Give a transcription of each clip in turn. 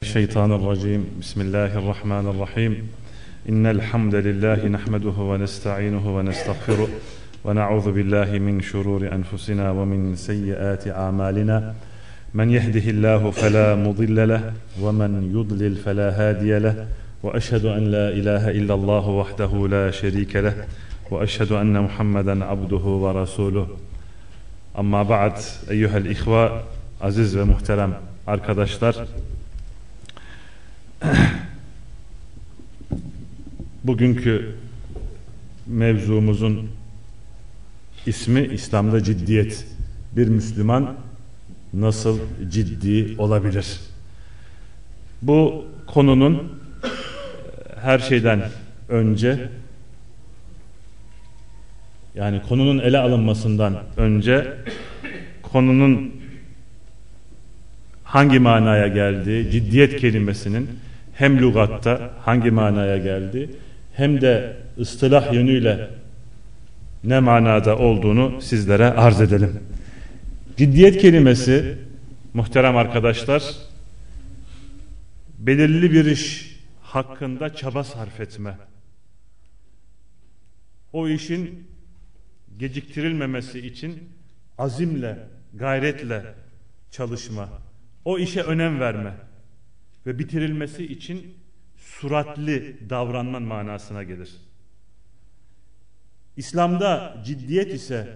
الشيطان الرجيم بسم الله الرحمن الرحيم إن الحمد لله نحمده ونستعينه ونستغفره ونعوذ بالله من شرور أنفسنا ومن سيئات أعمالنا من يهده الله فلا مضل له ومن يضلل فلا هادي له وأشهد أن لا إله إلا الله وحده لا شريك له وأشهد أن محمدا عبده ورسوله أما بعد أيها الإخوة aziz ve muhterem arkadaşlar, bugünkü mevzumuzun ismi İslam'da ciddiyet. Bir Müslüman nasıl ciddi olabilir? Bu konunun her şeyden önce, yani konunun ele alınmasından önce konunun hangi manaya geldiği, ciddiyet kelimesinin hem lügatta hangi manaya geldiği hem de ıstılah yönüyle ne manada olduğunu sizlere arz edelim. Ciddiyet kelimesi, muhterem arkadaşlar, belirli bir iş hakkında çaba sarf etme, o işin geciktirilmemesi için azimle, gayretle çalışma, o işe önem verme ve bitirilmesi için süratli davranman manasına gelir. İslam'da ciddiyet ise,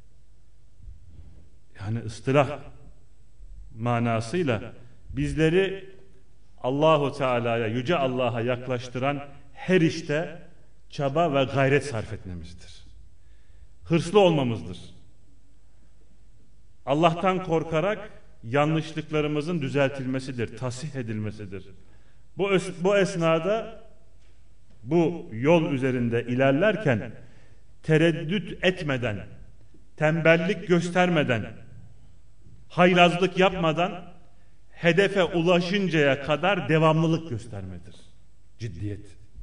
yani ıstılah manasıyla bizleri Allahu Teala'ya, Yüce Allah'a yaklaştıran her işte çaba ve gayret sarf etmemizdir. Hırslı olmamızdır. Allah'tan korkarak yanlışlıklarımızın düzeltilmesidir, tasih edilmesidir. Bu esnada, bu yol üzerinde ilerlerken tereddüt etmeden, tembellik göstermeden, haylazlık yapmadan hedefe ulaşıncaya kadar devamlılık göstermedir. Ciddiyet.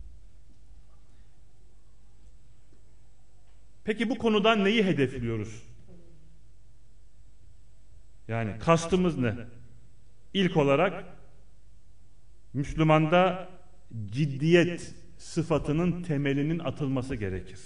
Peki bu konudan neyi hedefliyoruz? Yani kastımız ne? İlk olarak Müslümanda ciddiyet sıfatının temelinin atılması gerekir.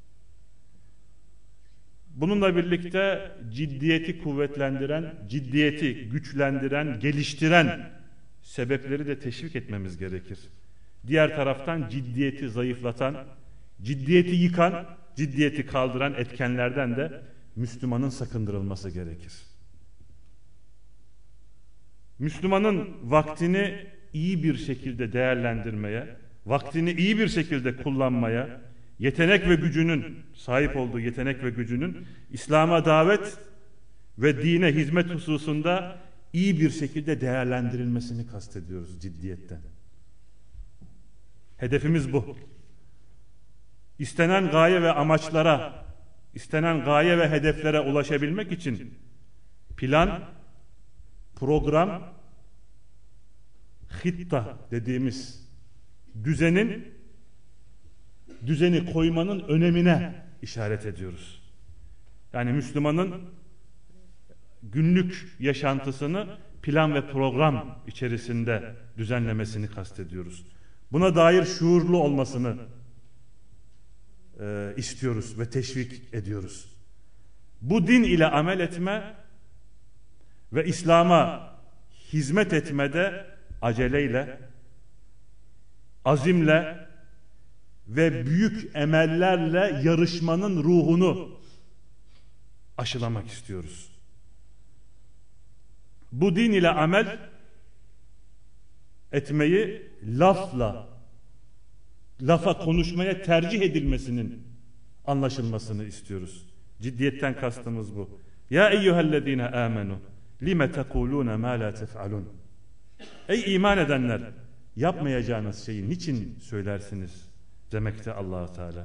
Bununla birlikte ciddiyeti kuvvetlendiren, ciddiyeti güçlendiren, geliştiren sebepleri de teşvik etmemiz gerekir. Diğer taraftan ciddiyeti zayıflatan, ciddiyeti yıkan, ciddiyeti kaldıran etkenlerden de Müslümanın sakındırılması gerekir. Müslümanın vaktini iyi bir şekilde değerlendirmeye, vaktini iyi bir şekilde kullanmaya, yetenek ve gücünün, sahip olduğu yetenek ve gücünün İslam'a davet ve dine hizmet hususunda iyi bir şekilde değerlendirilmesini kastediyoruz ciddiyetten. Hedefimiz bu. İstenen gaye ve amaçlara, istenen gaye ve hedeflere ulaşabilmek için plan, program, hitta dediğimiz düzeni koymanın önemine işaret ediyoruz. Yani Müslümanın günlük yaşantısını plan ve program içerisinde düzenlemesini kastediyoruz. Buna dair şuurlu olmasını istiyoruz ve teşvik ediyoruz. Bu din ile amel etme ve İslam'a hizmet etmede aceleyle, azimle ve büyük emellerle yarışmanın ruhunu aşılamak istiyoruz. Bu din ile amel etmeyi lafa konuşmaya tercih edilmesinin anlaşılmasını istiyoruz. Ciddiyetten kastımız bu. Ya eyyühellezine amenu lime tekulune ma la tef'alun. Ey iman edenler, yapmayacağınız şeyi niçin söylersiniz demekte Allah Teala.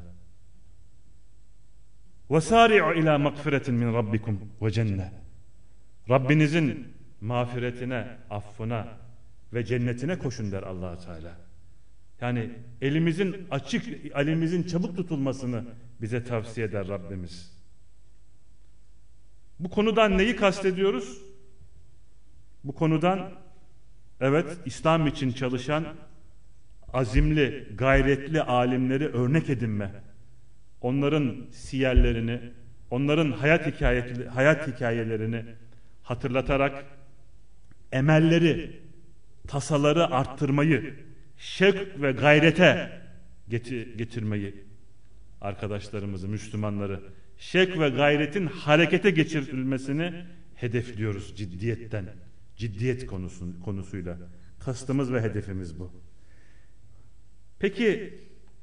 Vesari'u ila mağfiretin min rabbikum ve cennet. Rabbinizin mağfiretine, affına ve cennetine koşun der Allah Teala. Yani elimizin açık, elimizin çabuk tutulmasını bize tavsiye eder Rabbimiz. Bu konudan neyi kastediyoruz? Bu konudan Evet, İslam için çalışan azimli, gayretli alimleri örnek edinme, onların siyerlerini, onların hayat hikayelerini hatırlatarak emelleri, tasaları arttırmayı, şevk ve gayrete getirmeyi, arkadaşlarımızı, Müslümanları şevk ve gayretin harekete geçirilmesini hedefliyoruz ciddiyetten. Ciddiyet konusuyla. Kastımız ve hedefimiz bu. Peki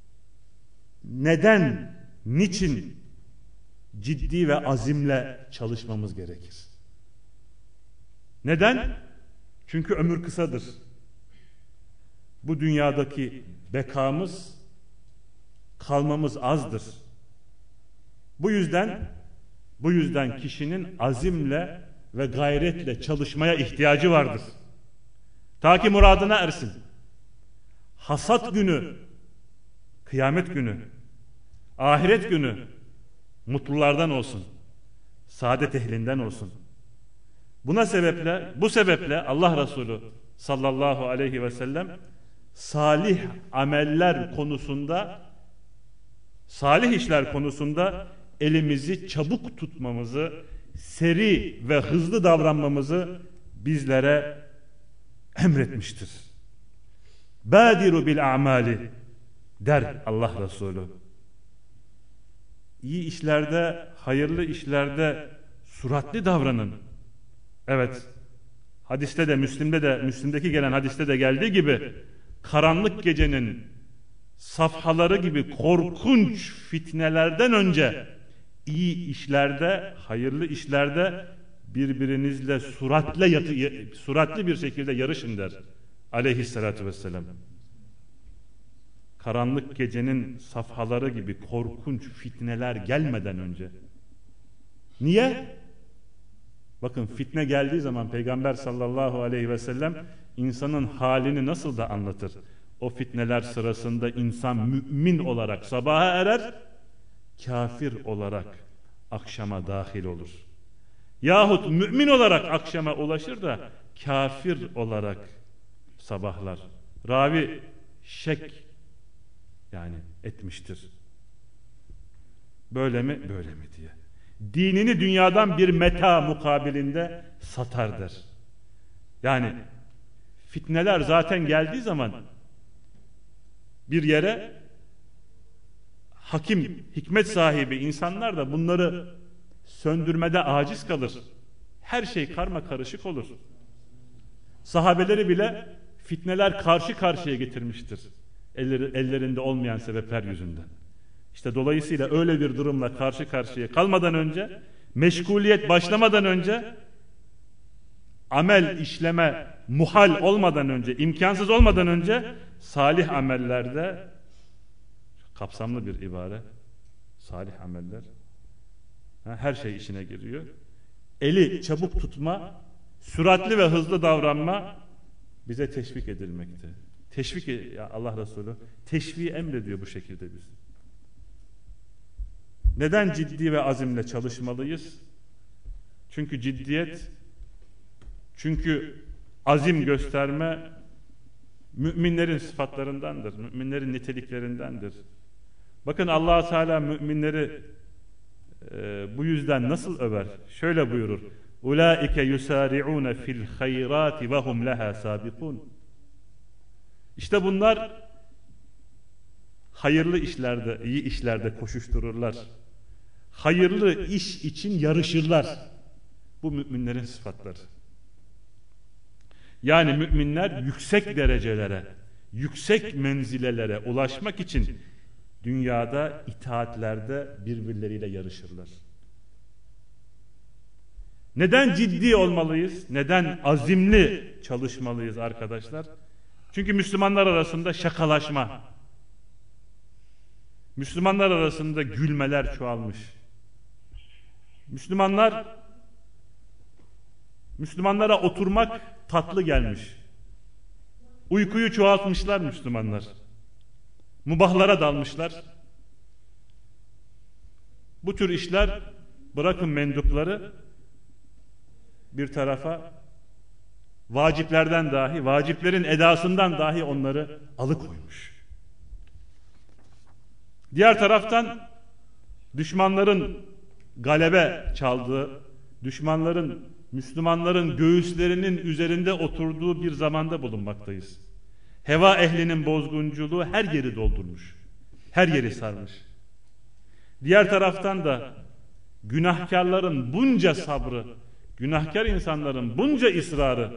neden, niçin ciddi ve azimle çalışmamız gerekir? Neden? Çünkü ömür kısadır. Bu dünyadaki bekamız, kalmamız azdır. Bu yüzden kişinin azimle ve gayretle çalışmaya ihtiyacı vardır. Ta ki muradına ersin. Hasat günü, kıyamet günü, ahiret günü mutlulardan olsun. Saadet ehlinden olsun. Bu sebeple Allah Resulü sallallahu aleyhi ve sellem salih ameller konusunda, salih işler konusunda elimizi çabuk tutmamızı, seri ve hızlı davranmamızı bizlere emretmiştir. Badiru bil a'mali der Allah Resulü. İyi işlerde, hayırlı işlerde süratli davranın. Evet, hadiste de, Müslim'deki gelen hadiste de geldiği gibi karanlık gecenin safhaları gibi korkunç fitnelerden önce iyi işlerde, hayırlı işlerde birbirinizle süratli bir şekilde yarışın der aleyhissalatü vesselam. Karanlık gecenin safhaları gibi korkunç fitneler gelmeden önce. Niye? Bakın, fitne geldiği zaman Peygamber sallallahu aleyhi ve sellem insanın halini nasıl da anlatır. O fitneler sırasında insan mümin olarak sabaha erer, kafir olarak akşama dahil olur. Yahut mümin olarak akşama ulaşır da kafir olarak sabahlar. Ravi şek yani etmiştir. Böyle mi? Böyle mi diye. Dinini dünyadan bir meta mukabilinde satar der. Yani fitneler zaten geldiği zaman bir yere hakim, hikmet sahibi insanlar da bunları söndürmede aciz kalır. Her şey karma karışık olur. Sahabeleri bile fitneler karşı karşıya getirmiştir. Ellerinde olmayan sebepler yüzünden. İşte dolayısıyla öyle bir durumla karşı karşıya kalmadan önce, meşguliyet başlamadan önce, amel işleme muhal olmadan önce, imkansız olmadan önce salih amellerde, kapsamlı bir ibare, salih ameller, her şey içine giriyor. Eli çabuk tutma, süratli ve hızlı davranma bize teşvik edilmekte. Allah Resulü teşviği emrediyor bu şekilde biz. Neden ciddi ve azimle çalışmalıyız? Çünkü ciddiyet, çünkü azim gösterme müminlerin sıfatlarındandır, müminlerin niteliklerindendir. Bakın Allah Teala müminleri bu yüzden nasıl över? Şöyle buyurur: "Ulaike yusari'un fil hayrati ve hum laha sabikun." İşte bunlar hayırlı işlerde, iyi işlerde koşuştururlar. Hayırlı iş için yarışırlar. Bu müminlerin sıfatları. Yani müminler yüksek derecelere, yüksek menzilelere ulaşmak için dünyada itaatlerde birbirleriyle yarışırlar. Neden ciddi olmalıyız? Neden azimli çalışmalıyız arkadaşlar? Çünkü Müslümanlar arasında şakalaşma, Müslümanlar arasında gülmeler çoğalmış. Müslümanlara oturmak tatlı gelmiş. Uykuyu çoğaltmışlar Müslümanlar. Mubahlara dalmışlar. Bu tür işler, bırakın mendupları bir tarafa, vaciplerden dahi, vaciplerin edasından dahi onları alıkoymuş. Diğer taraftan düşmanların galebe çaldığı, düşmanların, Müslümanların göğüslerinin üzerinde oturduğu bir zamanda bulunmaktayız. Heva ehlinin bozgunculuğu her yeri doldurmuş, her yeri sarmış. Diğer taraftan da günahkarların bunca sabrı, günahkar insanların bunca ısrarı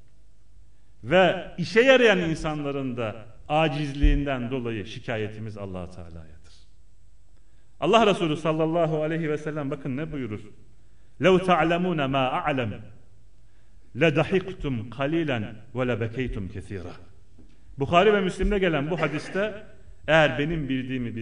ve işe yarayan insanların da acizliğinden dolayı şikayetimiz Allah Teala'yadır. Allah Resulü sallallahu aleyhi ve sellem bakın ne buyurur? لَوْ تَعْلَمُونَ مَا أَعْلَمُ لَدَحِقْتُمْ قَلِيلًا وَلَبَكَيْتُمْ كَثِيرًا. Bukhari ve Müslim'de gelen bu hadiste eğer benim bildiğimi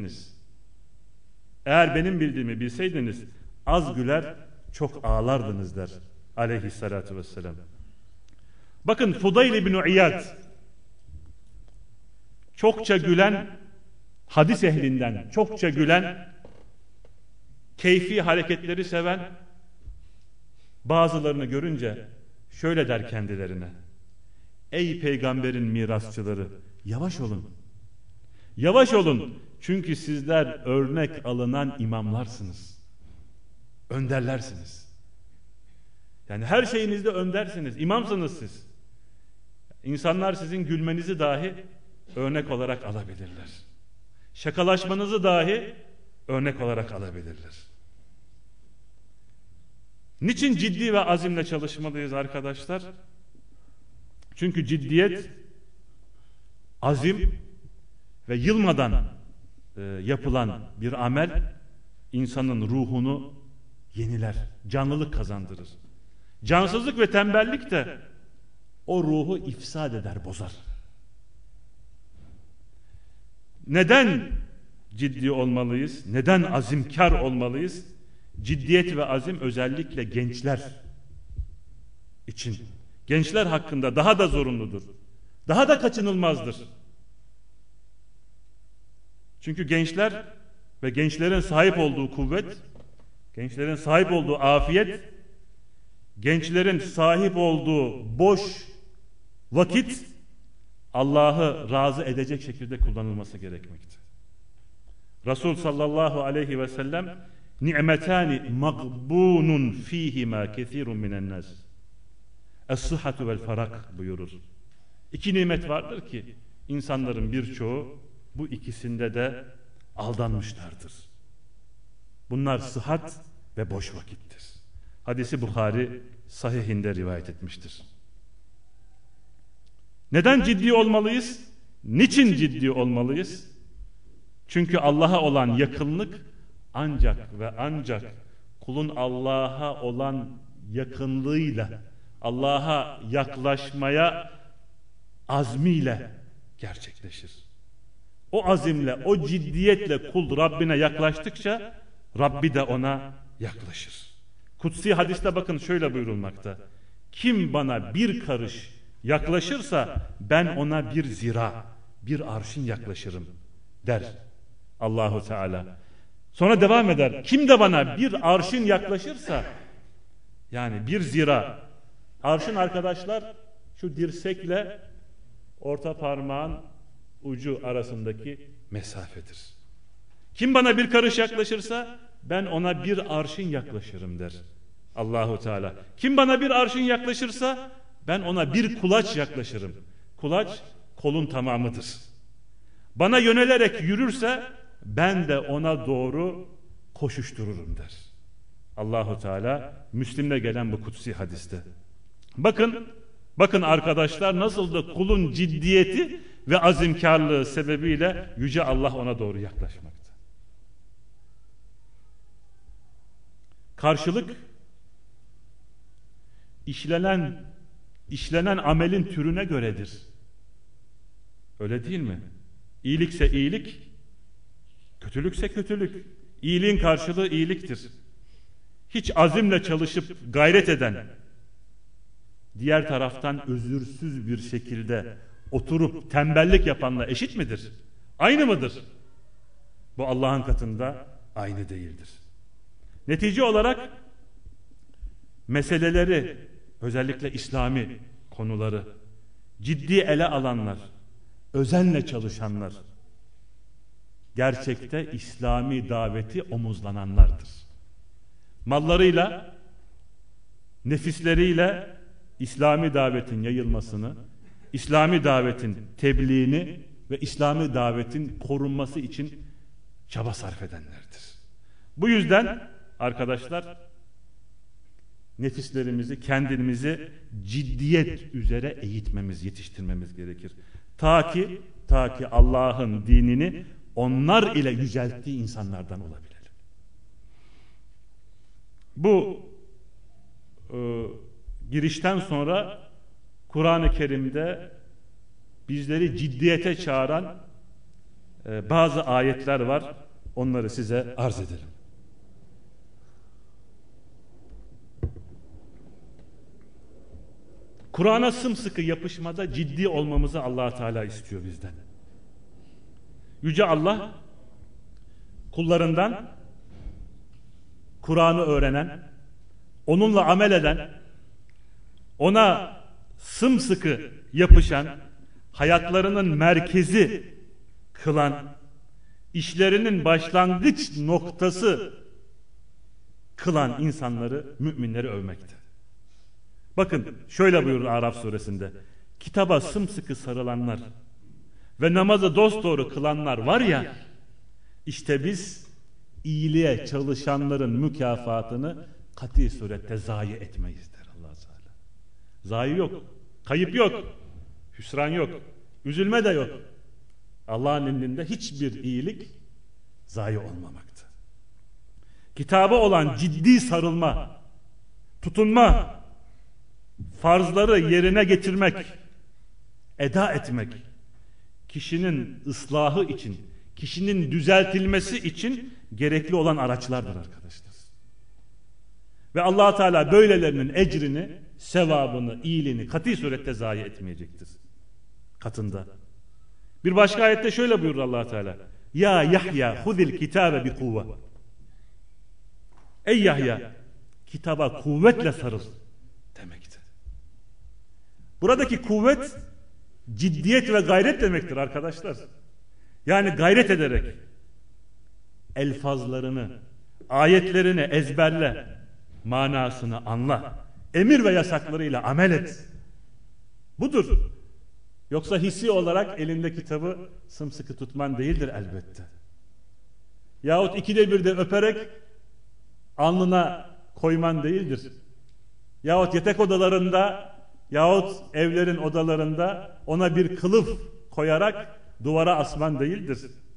bilseydiniz az güler çok ağlardınız der aleyhissalatu vesselam. Bakın Fudayl ibn İyad çokça gülen, hadis ehlinden çokça gülen, keyfi hareketleri seven bazılarını görünce şöyle der kendilerine: ey peygamberin mirasçıları, yavaş olun. Yavaş olun, çünkü sizler örnek alınan imamlarsınız. Önderlersiniz. Yani her şeyinizde öndersiniz, imamsınız siz. İnsanlar sizin gülmenizi dahi örnek olarak alabilirler. Şakalaşmanızı dahi örnek olarak alabilirler. Niçin ciddi ve azimle çalışmalıyız arkadaşlar? Çünkü ciddiyet, azim ve yılmadan yapılan bir amel insanın ruhunu yeniler, canlılık kazandırır. Cansızlık ve tembellik de o ruhu ifsad eder, bozar. Neden ciddi olmalıyız? Neden azimkar olmalıyız? Ciddiyet ve azim özellikle gençler için, gençler hakkında daha da zorunludur. Daha da kaçınılmazdır. Çünkü gençler ve gençlerin sahip olduğu kuvvet, gençlerin sahip olduğu afiyet, gençlerin sahip olduğu boş vakit Allah'ı razı edecek şekilde kullanılması gerekmekte. Resul sallallahu aleyhi ve sellem ni'metani magbunun fihima kesirun minen nas es-sıhhatu vel farak buyurur. İki nimet vardır ki insanların birçoğu bu ikisinde de aldanmışlardır. Bunlar sıhhat ve boş vakittir. Hadisi Bukhari sahihinde rivayet etmiştir. Neden ciddi olmalıyız? Niçin ciddi olmalıyız? Çünkü Allah'a olan yakınlık ancak ve ancak kulun Allah'a olan yakınlığıyla, Allah'a yaklaşmaya azmiyle gerçekleşir. O azimle, o ciddiyetle kul Rabbine yaklaştıkça Rabbi de ona yaklaşır. Kutsi hadiste bakın şöyle buyurulmakta: kim bana bir karış yaklaşırsa ben ona bir zira, bir arşın yaklaşırım der Allahu Teala. Sonra devam eder: kim de bana bir arşın yaklaşırsa, yani bir zira, arşın arkadaşlar şu dirsekle orta parmağın ucu arasındaki mesafedir. Kim bana bir karış yaklaşırsa ben ona bir arşın yaklaşırım der Allahu Teala. Kim bana bir arşın yaklaşırsa ben ona bir kulaç yaklaşırım. Kulaç kolun tamamıdır. Bana yönelerek yürürse ben de ona doğru koşuştururum der Allahu Teala Müslim'de gelen bu kutsi hadiste. Bakın arkadaşlar, nasıl da kulun ciddiyeti ve azimkarlığı sebebiyle Yüce Allah ona doğru yaklaşmakta. Karşılık işlenen amelin türüne göredir. Öyle değil mi? İyilikse iyilik, kötülükse kötülük. İyiliğin karşılığı iyiliktir. Hiç azimle çalışıp gayret eden, diğer taraftan özürsüz bir şekilde oturup tembellik yapanla eşit midir? Aynı mıdır? Bu Allah'ın katında aynı değildir. Netice olarak meseleleri, özellikle İslami konuları ciddi ele alanlar, özenle çalışanlar, gerçekte İslami daveti omuzlananlardır. Mallarıyla, nefisleriyle İslami davetin yayılmasını, İslami davetin tebliğini ve İslami davetin korunması için çaba sarf edenlerdir. Bu yüzden arkadaşlar nefislerimizi, kendimizi ciddiyet üzere eğitmemiz, yetiştirmemiz gerekir. Ta ki Allah'ın dinini onlar ile yücelttiği insanlardan olabilelim. Bu girişten sonra Kur'an-ı Kerim'de bizleri ciddiyete çağıran bazı ayetler var. Onları size arz edelim. Kur'an'a sımsıkı yapışmada ciddi olmamızı Allah Teala istiyor bizden. Yüce Allah kullarından Kur'an'ı öğrenen, onunla amel eden, ona sımsıkı yapışan, hayatlarının merkezi kılan, işlerinin başlangıç noktası kılan insanları, müminleri övmekte. Bakın şöyle buyurur Araf suresinde: kitaba sımsıkı sarılanlar ve namazı dosdoğru kılanlar var ya, işte biz iyiliğe çalışanların mükafatını kati surette zayi etmeyiz der Allah Teala. Zayi yok, kayıp yok, hüsran yok, üzülme de yok. Allah'ın indinde hiçbir iyilik zayi olmamakta. Kitaba olan ciddi sarılma, tutunma, farzları yerine getirmek, eda etmek, kişinin ıslahı için, kişinin düzeltilmesi için gerekli olan araçlardır arkadaşlar. Ve Allah Teala böylelerinin ecrini, sevabını, iyiliğini kati surette zayi etmeyecektir katında. Bir başka ayette şöyle buyurur Allah Teala: ya Yahya huzil kitabe bi kuvve. Ey Yahya, kitaba kuvvetle sarıl demektir. Buradaki kuvvet ciddiyet ve gayret demektir arkadaşlar. Yani gayret ederek elfazlarını, ayetlerini ezberle, manasını anla, emir ve yasaklarıyla amel et. Budur. Yoksa hissi olarak elinde kitabı sımsıkı tutman değildir elbette. Yahut ikide bir de öperek alnına koyman değildir. Yahut yatak odalarında yahut evlerin odalarında ona bir kılıf koyarak duvara asman değildir.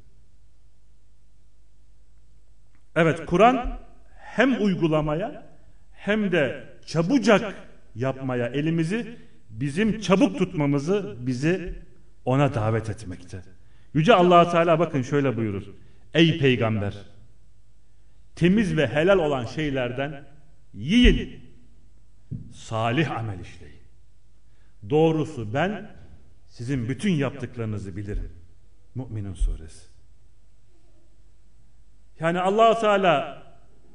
Evet, Kur'an hem uygulamaya hem de çabucak yapmaya elimizi, bizim çabuk tutmamızı bizi ona davet etmekte. Yüce Allah Teala bakın şöyle buyurur: ey peygamber, temiz ve helal olan şeylerden yiyin, salih amel işleyin. Doğrusu ben sizin bütün yaptıklarınızı bilirim. Mü'minun suresi. Yani Allah Teala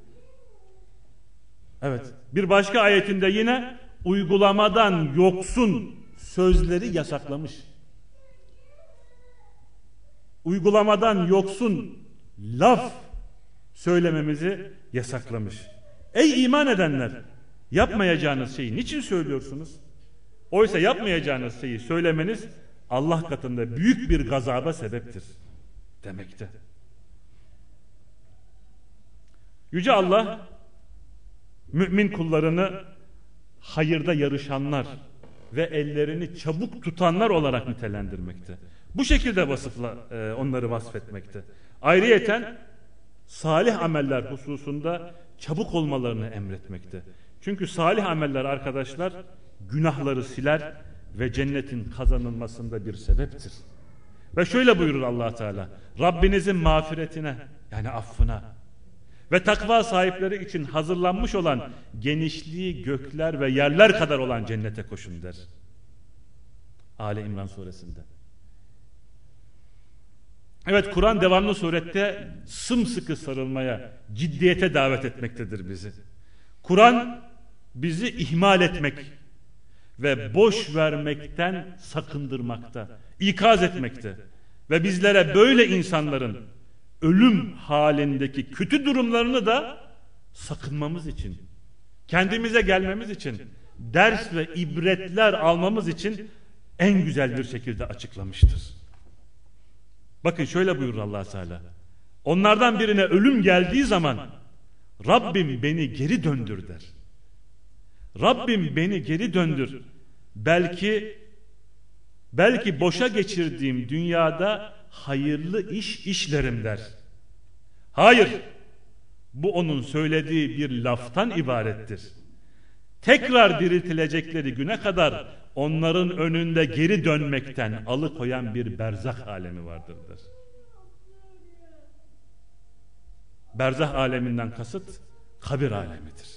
evet, bir başka ayetinde yine uygulamadan yoksun sözleri yasaklamış. Uygulamadan yoksun laf söylememizi yasaklamış. Ey iman edenler, yapmayacağınız şeyi niçin söylüyorsunuz? Oysa yapmayacağınız şeyi söylemeniz Allah katında büyük bir gazaba sebeptir demekte. Yüce Allah mümin kullarını hayırda yarışanlar ve ellerini çabuk tutanlar olarak nitelendirmekte. Bu şekilde onları vasfetmekte. Ayrıyeten salih ameller hususunda çabuk olmalarını emretmekte. Çünkü salih ameller arkadaşlar günahları siler ve cennetin kazanılmasında bir sebeptir. Ve şöyle buyurur Allah Teala: Rabbinizin mağfiretine, yani affına ve takva sahipleri için hazırlanmış olan genişliği gökler ve yerler kadar olan cennete koşun der. Ali İmran suresinde. Evet, Kur'an devamlı surette sımsıkı sarılmaya, ciddiyete davet etmektedir bizi. Kur'an bizi ihmal etmek, ve boş vermekten sakındırmakta, ikaz etmekte ve bizlere böyle insanların ölüm halindeki kötü durumlarını da sakınmamız için, kendimize gelmemiz için, ders ve ibretler almamız için en güzel bir şekilde açıklamıştır. Bakın şöyle buyurur Allah Teala. Onlardan birine ölüm geldiği zaman Rabbim beni geri döndür der. Rabbim beni geri döndür. Belki boşa geçirdiğim dünyada hayırlı iş işlerim der. Hayır. Bu onun söylediği bir laftan ibarettir. Tekrar diriltilecekleri güne kadar onların önünde geri dönmekten alıkoyan bir berzah alemi vardır der. Berzah aleminden kasıt kabir alemidir.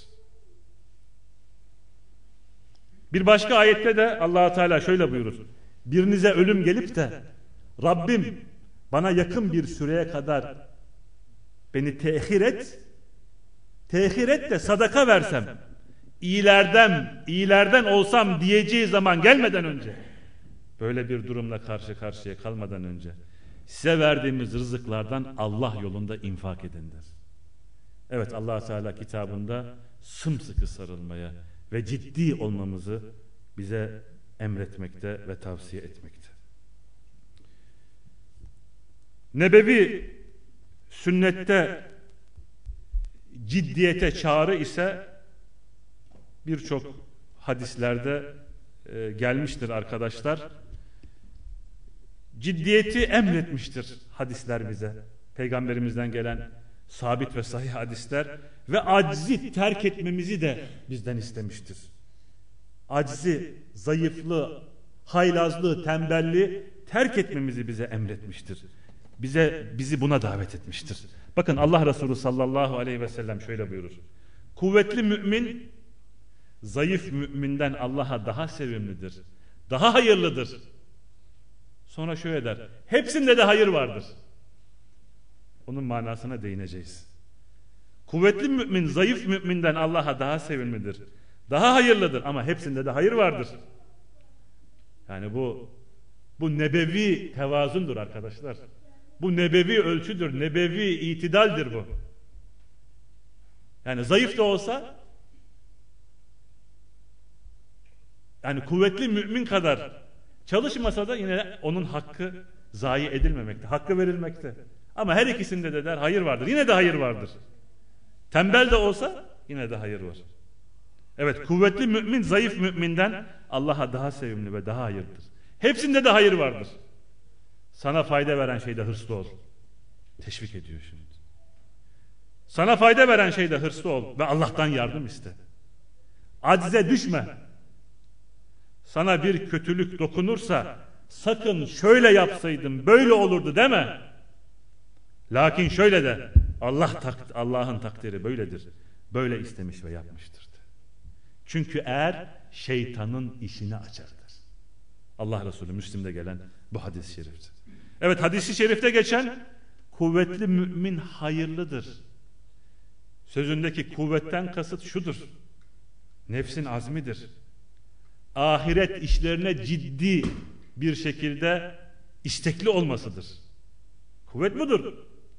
Bir başka ayette de Allah Teala şöyle buyurur. Birinize ölüm gelip de Rabbim bana yakın bir süreye kadar beni tehir et de sadaka versem, iyilerden olsam diyeceği zaman gelmeden önce, böyle bir durumla karşı karşıya kalmadan önce size verdiğimiz rızıklardan Allah yolunda infak edin der. Evet, Allah Teala kitabında sımsıkı sarılmaya ve ciddi olmamızı bize emretmekte ve tavsiye etmekte. Nebevi sünnette ciddiyete çağrı ise birçok hadislerde gelmiştir arkadaşlar. Ciddiyeti emretmiştir hadisler bize. Peygamberimizden gelen sabit ve sahih hadisler ve aczi terk etmemizi de bizden istemiştir. Aczi, zayıflığı, haylazlığı, tembelliği terk etmemizi bize emretmiştir. Bizi buna davet etmiştir. Bakın Allah Resulü sallallahu aleyhi ve sellem şöyle buyurur. Kuvvetli mümin zayıf müminden Allah'a daha sevimlidir, daha hayırlıdır. Sonra şöyle der. Hepsinde de hayır vardır. Onun manasına değineceğiz. Kuvvetli mümin zayıf müminden Allah'a daha sevimlidir, daha hayırlıdır ama hepsinde de hayır vardır. Yani bu nebevi tevazundur arkadaşlar. Bu nebevi ölçüdür, nebevi itidaldir bu. Yani zayıf da olsa, yani kuvvetli mümin kadar çalışmasa da yine onun hakkı zayi edilmemekte, hakkı verilmekte. Ama her ikisinde de der hayır vardır, yine de hayır vardır. Tembel de olsa yine de hayır var. Evet, kuvvetli mümin zayıf müminden Allah'a daha sevimli ve daha hayırlıdır. Hepsinde de hayır vardır. Sana fayda veren şeyde hırslı ol. Teşvik ediyor şimdi. Sana fayda veren şeyde hırslı ol ve Allah'tan yardım iste. Acize düşme. Sana bir kötülük dokunursa sakın şöyle yapsaydım böyle olurdu deme. Lakin şöyle de Allah'ın takdiri böyledir. Böyle istemiş ve yapmıştır. Çünkü eğer şeytanın işini açardır. Allah Resulü Müslim'de gelen bu hadis-i şeriftir. Evet, hadis-i şerifte geçen kuvvetli mümin hayırlıdır. Sözündeki kuvvetten kasıt şudur. Nefsin azmidir. Ahiret işlerine ciddi bir şekilde istekli olmasıdır. Kuvvet budur.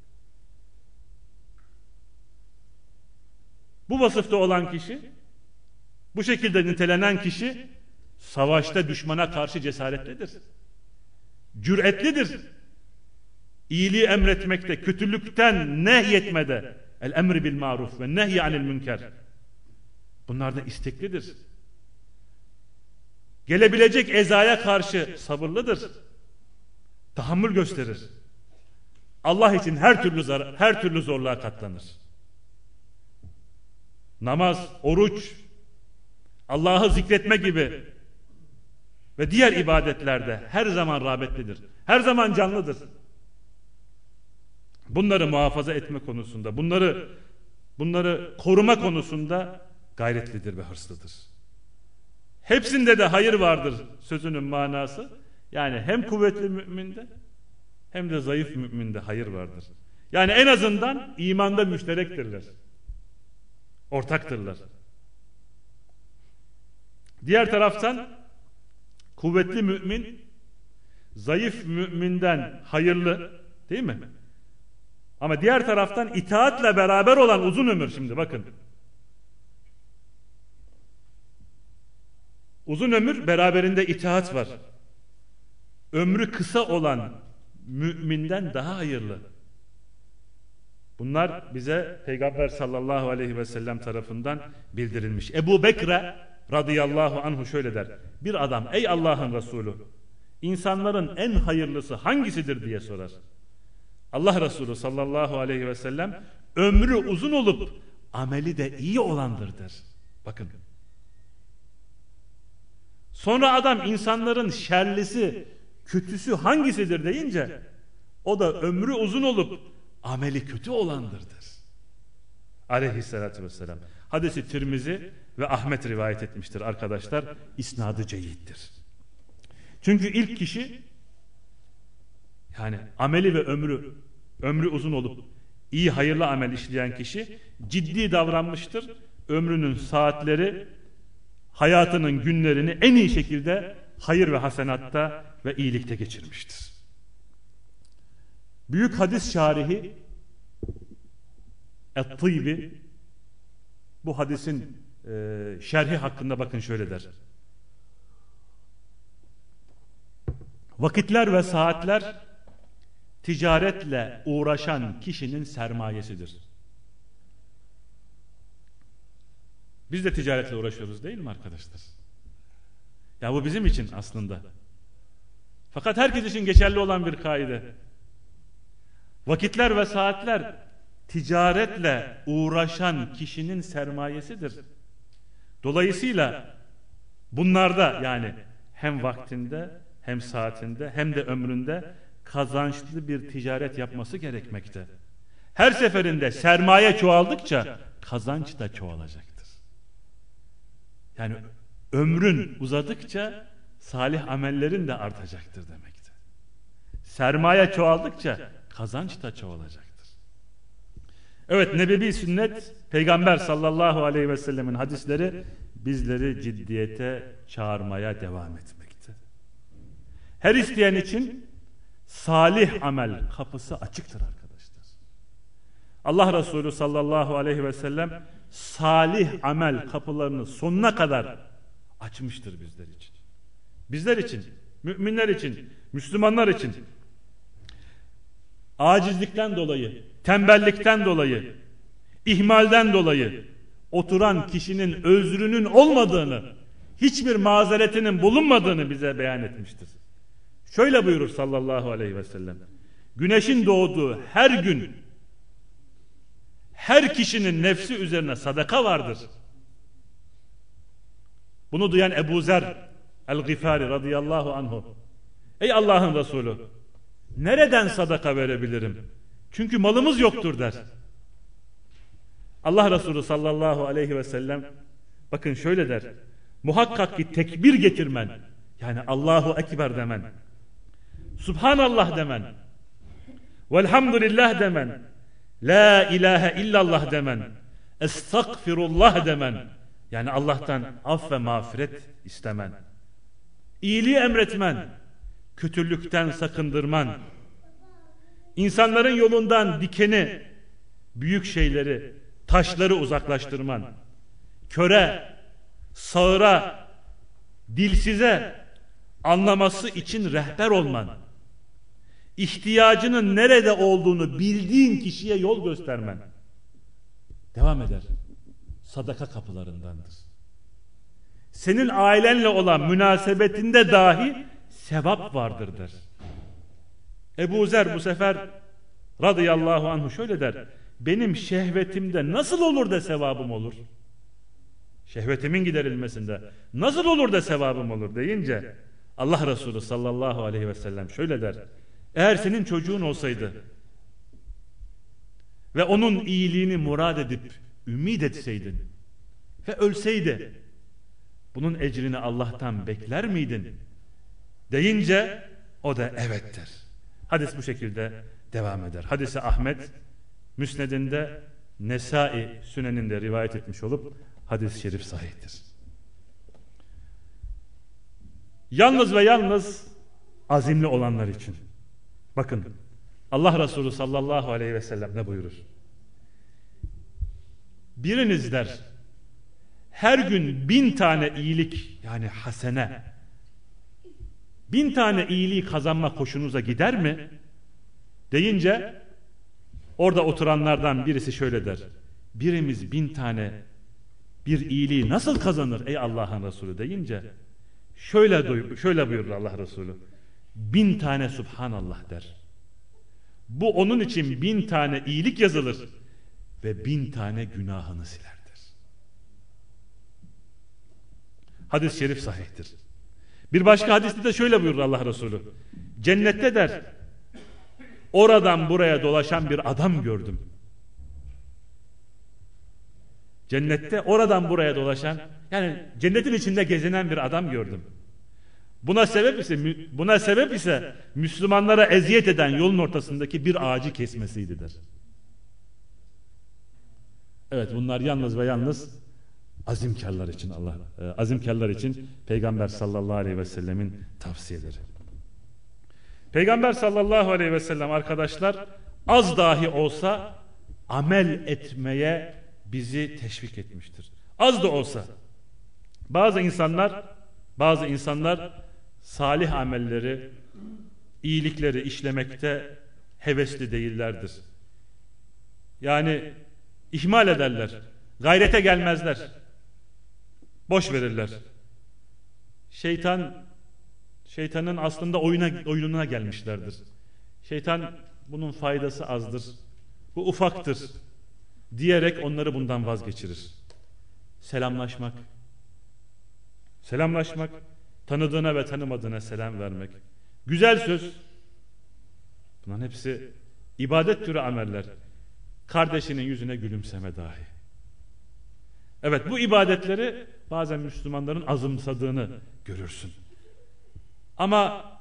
Bu vasıfta olan kişi, bu şekilde nitelenen kişi savaşta düşmana karşı cesaretlidir. Cüretlidir. İyiliği emretmekte, kötülükten nehyetmede, el emri bil maruf ve nehy anil münker. Bunlarda isteklidir. Gelebilecek ezaya karşı sabırlıdır. Tahammül gösterir. Allah için her türlü zorluğa katlanır. Namaz, oruç, Allah'ı zikretme gibi ve diğer ibadetlerde her zaman rağbetlidir. Her zaman canlıdır. Bunları muhafaza etme konusunda, bunları koruma konusunda gayretlidir ve hırslıdır. Hepsinde de hayır vardır sözünün manası. Yani hem kuvvetli müminde hem de zayıf müminde hayır vardır. Yani en azından imanda müşterektirler. Ortaktırlar. Diğer taraftan kuvvetli mümin zayıf müminden hayırlı, değil mi? Ama diğer taraftan itaatle beraber olan uzun ömür, şimdi bakın. Uzun ömür beraberinde itaat var. Ömrü kısa olan müminden daha hayırlı. Bunlar bize Peygamber sallallahu aleyhi ve sellem tarafından bildirilmiş. Ebu Bekre radıyallahu anhu şöyle der. Bir adam, ey Allah'ın Resulü, insanların en hayırlısı hangisidir diye sorar. Allah Resulü sallallahu aleyhi ve sellem ömrü uzun olup ameli de iyi olandır der. Bakın. Sonra adam insanların şerlisi, kötüsü hangisidir deyince o da ömrü uzun olup ameli kötü olandır der. Aleyhissalatü vesselam. Hadisi Tirmizi ve Ahmet rivayet etmiştir arkadaşlar. İsnadı ceyyiddir. Çünkü ilk kişi, yani ameli ve ömrü uzun olup iyi hayırlı amel işleyen kişi ciddi davranmıştır. Ömrünün saatleri, hayatının günlerini en iyi şekilde hayır ve hasenatta ve iyilikte geçirmiştir. Büyük hadis şarihi Et-Tıbi bu hadisin şerhi hakkında bakın şöyle der. Vakitler ve saatler ticaretle uğraşan kişinin sermayesidir. Biz de ticaretle uğraşıyoruz değil mi arkadaşlar? Ya bu bizim için aslında. Fakat herkes için geçerli olan bir kaide. Vakitler ve saatler ticaretle uğraşan kişinin sermayesidir. Dolayısıyla bunlarda, yani hem vaktinde hem saatinde hem de ömründe kazançlı bir ticaret yapması gerekmekte. Her seferinde sermaye çoğaldıkça kazanç da çoğalacaktır. Yani ömrün uzadıkça salih amellerin de artacaktır demektir. Sermaye çoğaldıkça kazanç da çoğalacaktır. Evet, nebevi sünnet, Peygamber sallallahu aleyhi ve sellemin hadisleri bizleri ciddiyete çağırmaya devam etmekte. Her isteyen için salih amel kapısı açıktır arkadaşlar. Allah Resulü sallallahu aleyhi ve sellem salih amel kapılarını sonuna kadar açmıştır bizler için. Bizler için, müminler için, Müslümanlar için. Acizlikten dolayı, tembellikten dolayı, ihmalden dolayı oturan kişinin özrünün olmadığını, hiçbir mazeretinin bulunmadığını bize beyan etmiştir. Şöyle buyurur sallallahu aleyhi ve sellem. Güneşin doğduğu her gün her kişinin nefsi üzerine sadaka vardır. Bunu duyan Ebu Zer el-Gifari radıyallahu anhu, ey Allah'ın Resulü, nereden sadaka verebilirim? Çünkü malımız yoktur der. Allah Resulü sallallahu aleyhi ve sellem bakın şöyle der. Muhakkak ki tekbir getirmen, yani Allahu Ekber demen, Subhanallah demen, Velhamdülillah demen, La ilahe illallah demen, Estağfirullah demen, yani Allah'tan af ve mağfiret istemen, iyiliği emretmen, kötülükten sakındırman, insanların yolundan dikeni, büyük şeyleri, taşları uzaklaştırman, köre, sağıra, dilsize anlaması için rehber olman, ihtiyacının nerede olduğunu bildiğin kişiye yol göstermen. Devam eder. Sadaka kapılarındandır. Senin ailenle olan münasebetinde dahi sevap vardır der. Ebu Zer bu sefer radıyallahu anhu şöyle der. Benim şehvetimde nasıl olur da sevabım olur? Şehvetimin giderilmesinde nasıl olur da sevabım olur deyince Allah Resulü sallallahu aleyhi ve sellem şöyle der. Eğer senin çocuğun olsaydı ve onun iyiliğini murad edip ümit etseydin ve ölseydi, bunun ecrini Allah'tan bekler miydin? Deyince o da evet der. Hadis bu şekilde devam eder. Hadisi Ahmet Müsned'inde, Nesai Sünen'inde rivayet etmiş olup hadis-i şerif sahihtir. Yalnız ve yalnız azimli olanlar için. Bakın Allah Resulü sallallahu aleyhi ve sellem ne buyurur? Biriniz der, her gün 1000 tane iyilik, yani hasene, 1000 tane iyiliği kazanmak hoşunuza gider mi? Deyince orada oturanlardan birisi şöyle der: birimiz 1000 tane bir iyiliği nasıl kazanır ey Allah'ın Resulü deyince şöyle buyurur Allah Resulü: 1000 tane Subhanallah der. Bu onun için 1000 tane iyilik yazılır ve 1000 tane günahını silerdir. Hadis-i şerif sahihtir. Bir başka hadiste de şöyle buyurur Allah Resulü: cennette der, oradan buraya dolaşan bir adam gördüm. Cennette oradan buraya dolaşan, yani cennetin içinde gezinen bir adam gördüm. Buna sebep ise Müslümanlara eziyet eden yolun ortasındaki bir ağacı kesmesiydi der. Evet, bunlar yalnız ve yalnız azimkarlar için azimkarlar için Peygamber sallallahu aleyhi ve sellemin tavsiyeleri. Peygamber sallallahu aleyhi ve sellem arkadaşlar az dahi olsa amel etmeye bizi teşvik etmiştir. Az da olsa. Bazı insanlar salih amelleri, iyilikleri işlemekte hevesli değillerdir. Yani ihmal ederler, gayrete gelmezler, boş verirler. Şeytanın aslında oyununa gelmişlerdir. Şeytan bunun faydası azdır, bu ufaktır diyerek onları bundan vazgeçirir. Selamlaşmak, tanıdığına ve tanımadığına selam vermek, güzel söz, bunların hepsi ibadet türü ameller. Kardeşinin yüzüne gülümseme dahi. Evet, bu ibadetleri bazen Müslümanların azımsadığını görürsün. Ama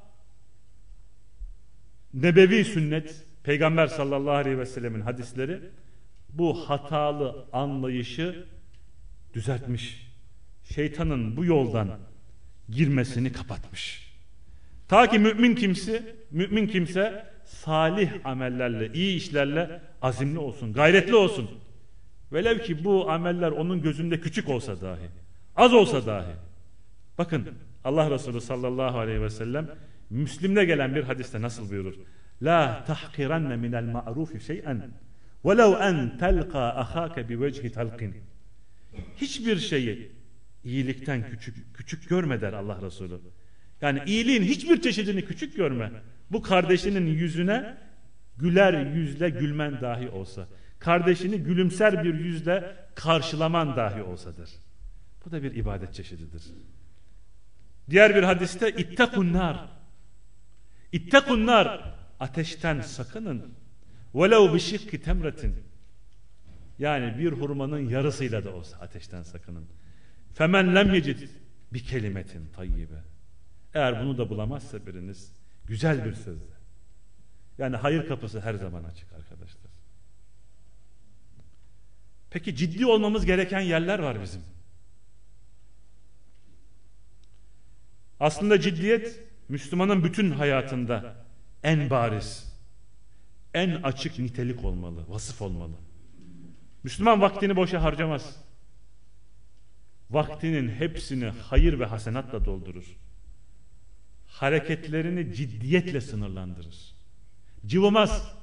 nebevi sünnet, Peygamber sallallahu aleyhi ve sellemin hadisleri bu hatalı anlayışı düzeltmiş. Şeytanın bu yoldan girmesini kapatmış. Ta ki mümin kimse salih amellerle, iyi işlerle azimli olsun, gayretli olsun. Velev ki bu ameller onun gözünde küçük olsa dahi, az olsa dahi. Bakın Allah Resulü sallallahu aleyhi ve sellem Müslim'de gelen bir hadiste nasıl buyurur? La tahkiranne minel ma'rufi şey'en velev en telqa ahake bi vecihi talqin. Hiçbir şeyi iyilikten küçük görme der Allah Resulü. Yani iyiliğin hiçbir çeşidini küçük görme. Bu kardeşinin yüzüne güler yüzle gülmen dahi olsa, kardeşini gülümser bir yüzle karşılaman dahi olsadır. Bu da bir ibadet çeşididir. Diğer bir hadiste İttekun nar, ateşten sakının. Velev bişikki temretin. Yani bir hurmanın yarısıyla da olsa ateşten sakının. Femen lem yecid bi kelimetin tayyibe. Eğer bunu da bulamazsa biriniz, güzel bir sözle. Yani hayır kapısı her zaman açık arkadaşlar. Peki ciddi olmamız gereken yerler var bizim. Aslında ciddiyet Müslümanın bütün hayatında en bariz, en açık nitelik olmalı, vasıf olmalı. Müslüman vaktini boşa harcamaz. Vaktinin hepsini hayır ve hasenatla doldurur. Hareketlerini ciddiyetle sınırlandırır. Cıvımaz.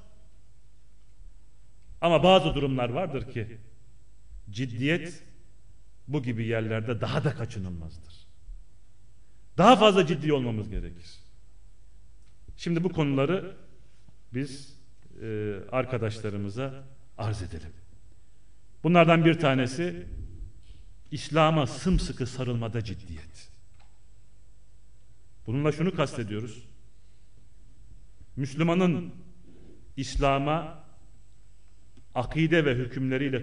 Ama bazı durumlar vardır ki ciddiyet bu gibi yerlerde daha da kaçınılmazdır. Daha fazla ciddi olmamız gerekir. Şimdi bu konuları biz arkadaşlarımıza arz edelim. Bunlardan bir tanesi İslam'a sımsıkı sarılmada ciddiyet. Bununla şunu kastediyoruz. Müslümanın İslam'a akide ve hükümleriyle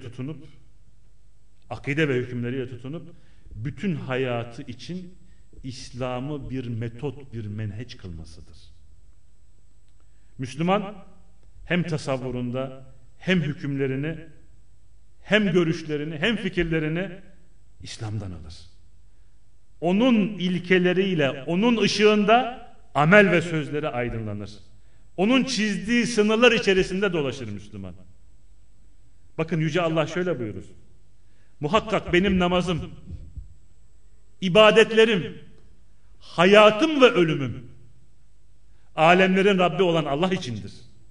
tutunup bütün hayatı için İslam'ı bir metot, bir menheç kılmasıdır. Müslüman hem tasavvurunda, hem hükümlerini, hem görüşlerini, hem fikirlerini İslam'dan alır. onun ilkeleriyle, onun ışığında amel ve sözleri aydınlanır. Onun çizdiği sınırlar içerisinde dolaşır Müslüman. Bakın Yüce Allah şöyle buyurur: muhakkak benim namazım, ibadetlerim, hayatım ve ölümüm alemlerin Rabbi olan Allah içindir.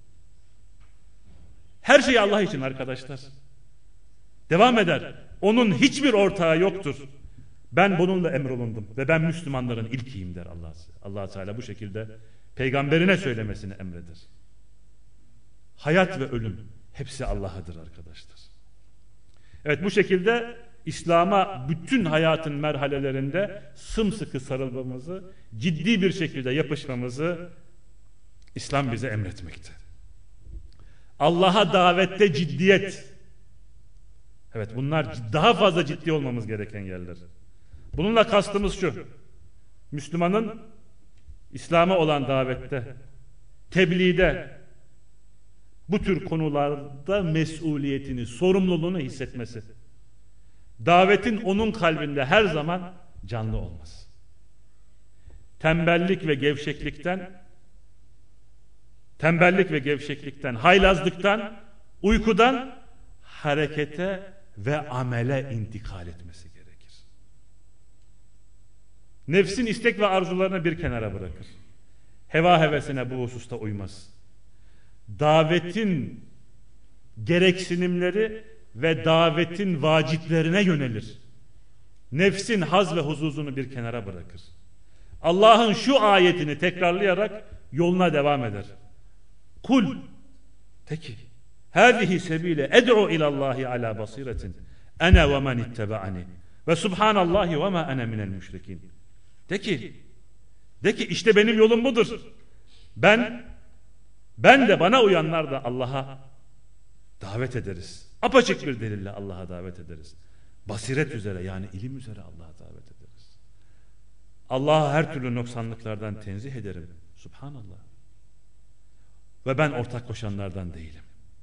Her şey Allah için arkadaşlar. Devam eder: onun hiçbir ortağı yoktur. Ben bununla emrolundum ve ben Müslümanların ilkiyim der Allah Teala bu şekilde peygamberine söylemesini emreder. Hayat ve ölüm hepsi Allah'adır arkadaşlar. Evet, bu şekilde İslam'a bütün hayatın merhalelerinde sımsıkı sarılmamızı, ciddi bir şekilde yapışmamızı İslam bize emretmekte. Allah'a davette ciddiyet. Evet, bunlar daha fazla ciddi olmamız gereken yerler. Bununla kastımız şu: Müslümanın İslam'a olan davette, tebliğde, bu tür konularda mesuliyetini, sorumluluğunu hissetmesi. Davetin onun kalbinde her zaman canlı olması. Tembellik ve gevşeklikten, haylazlıktan, uykudan harekete ve amele intikal etmesi gerekir. Nefsin istek ve arzularını bir kenara bırakır. Heva hevesine bu hususta uymaz. Davetin gereksinimleri ve davetin vaciplerine yönelir. Nefsin haz ve huzuzunu bir kenara bırakır. Allah'ın şu ayetini tekrarlayarak yoluna devam eder. Kul, de ki, hâzihi sebîle ed'u ilallâhi alâ basîretin ene ve men ittebe'ani ve subhanallahi ve ma ene minel müşrikîn. De ki işte benim yolum budur. Ben de bana uyanlar da Allah'a davet ederiz. Apaçık bir delille Allah'a davet ederiz. Basiret üzere, yani ilim üzere Allah'a davet ederiz. Allah'a her türlü noksanlıklardan tenzih ederim. Subhanallah. Ve ben ortak koşanlardan değilim.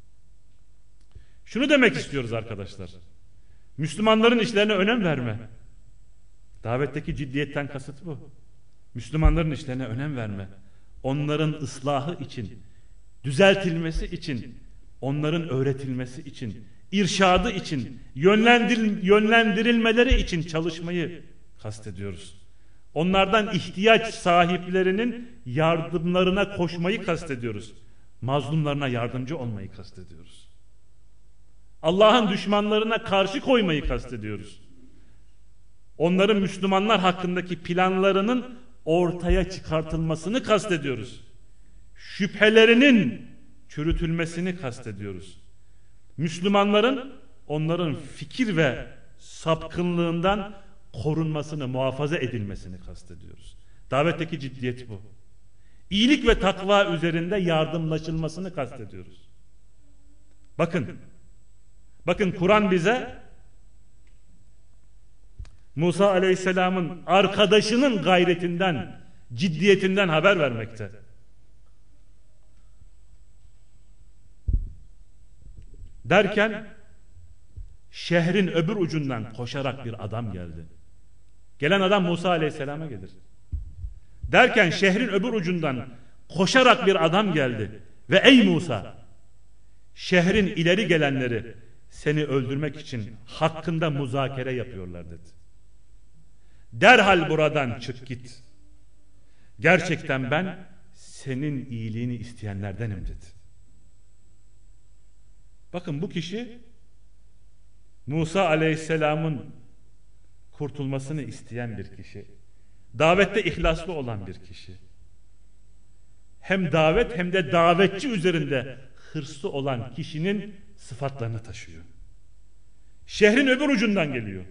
Şunu demek istiyoruz arkadaşlar: Müslümanların işlerine önem verme. Davetteki ciddiyetten kasıt bu. Müslümanların işlerine önem verme. Onların ıslahı için, düzeltilmesi için, onların öğretilmesi için, irşadı için, yönlendirilmeleri için çalışmayı kastediyoruz. Onlardan ihtiyaç sahiplerinin yardımlarına koşmayı kastediyoruz. Mazlumlarına yardımcı olmayı kastediyoruz. Allah'ın düşmanlarına karşı koymayı kastediyoruz. Onların Müslümanlar hakkındaki planlarının ortaya çıkartılmasını kastediyoruz. Şüphelerinin çürütülmesini kastediyoruz. Müslümanların onların fikir ve sapkınlığından korunmasını, muhafaza edilmesini kastediyoruz. Davetteki ciddiyet bu. İyilik ve takva üzerinde yardımlaşılmasını kastediyoruz. Bakın Kur'an bize Musa Aleyhisselam'ın arkadaşının gayretinden, ciddiyetinden haber vermekte. Derken şehrin öbür ucundan koşarak bir adam geldi. Gelen adam Musa Aleyhisselam'a gelir. Derken şehrin öbür ucundan koşarak bir adam geldi ve ey Musa, şehrin ileri gelenleri seni öldürmek için hakkında muzakere yapıyorlar dedi. Derhal buradan çık git. Gerçekten ben senin iyiliğini isteyenlerdenim dedi. Bakın, bu kişi Musa Aleyhisselam'ın kurtulmasını isteyen bir kişi. Davette ihlaslı olan bir kişi. Hem davet hem de davetçi üzerinde hırslı olan kişinin sıfatlarını taşıyor. Şehrin öbür ucundan geliyor.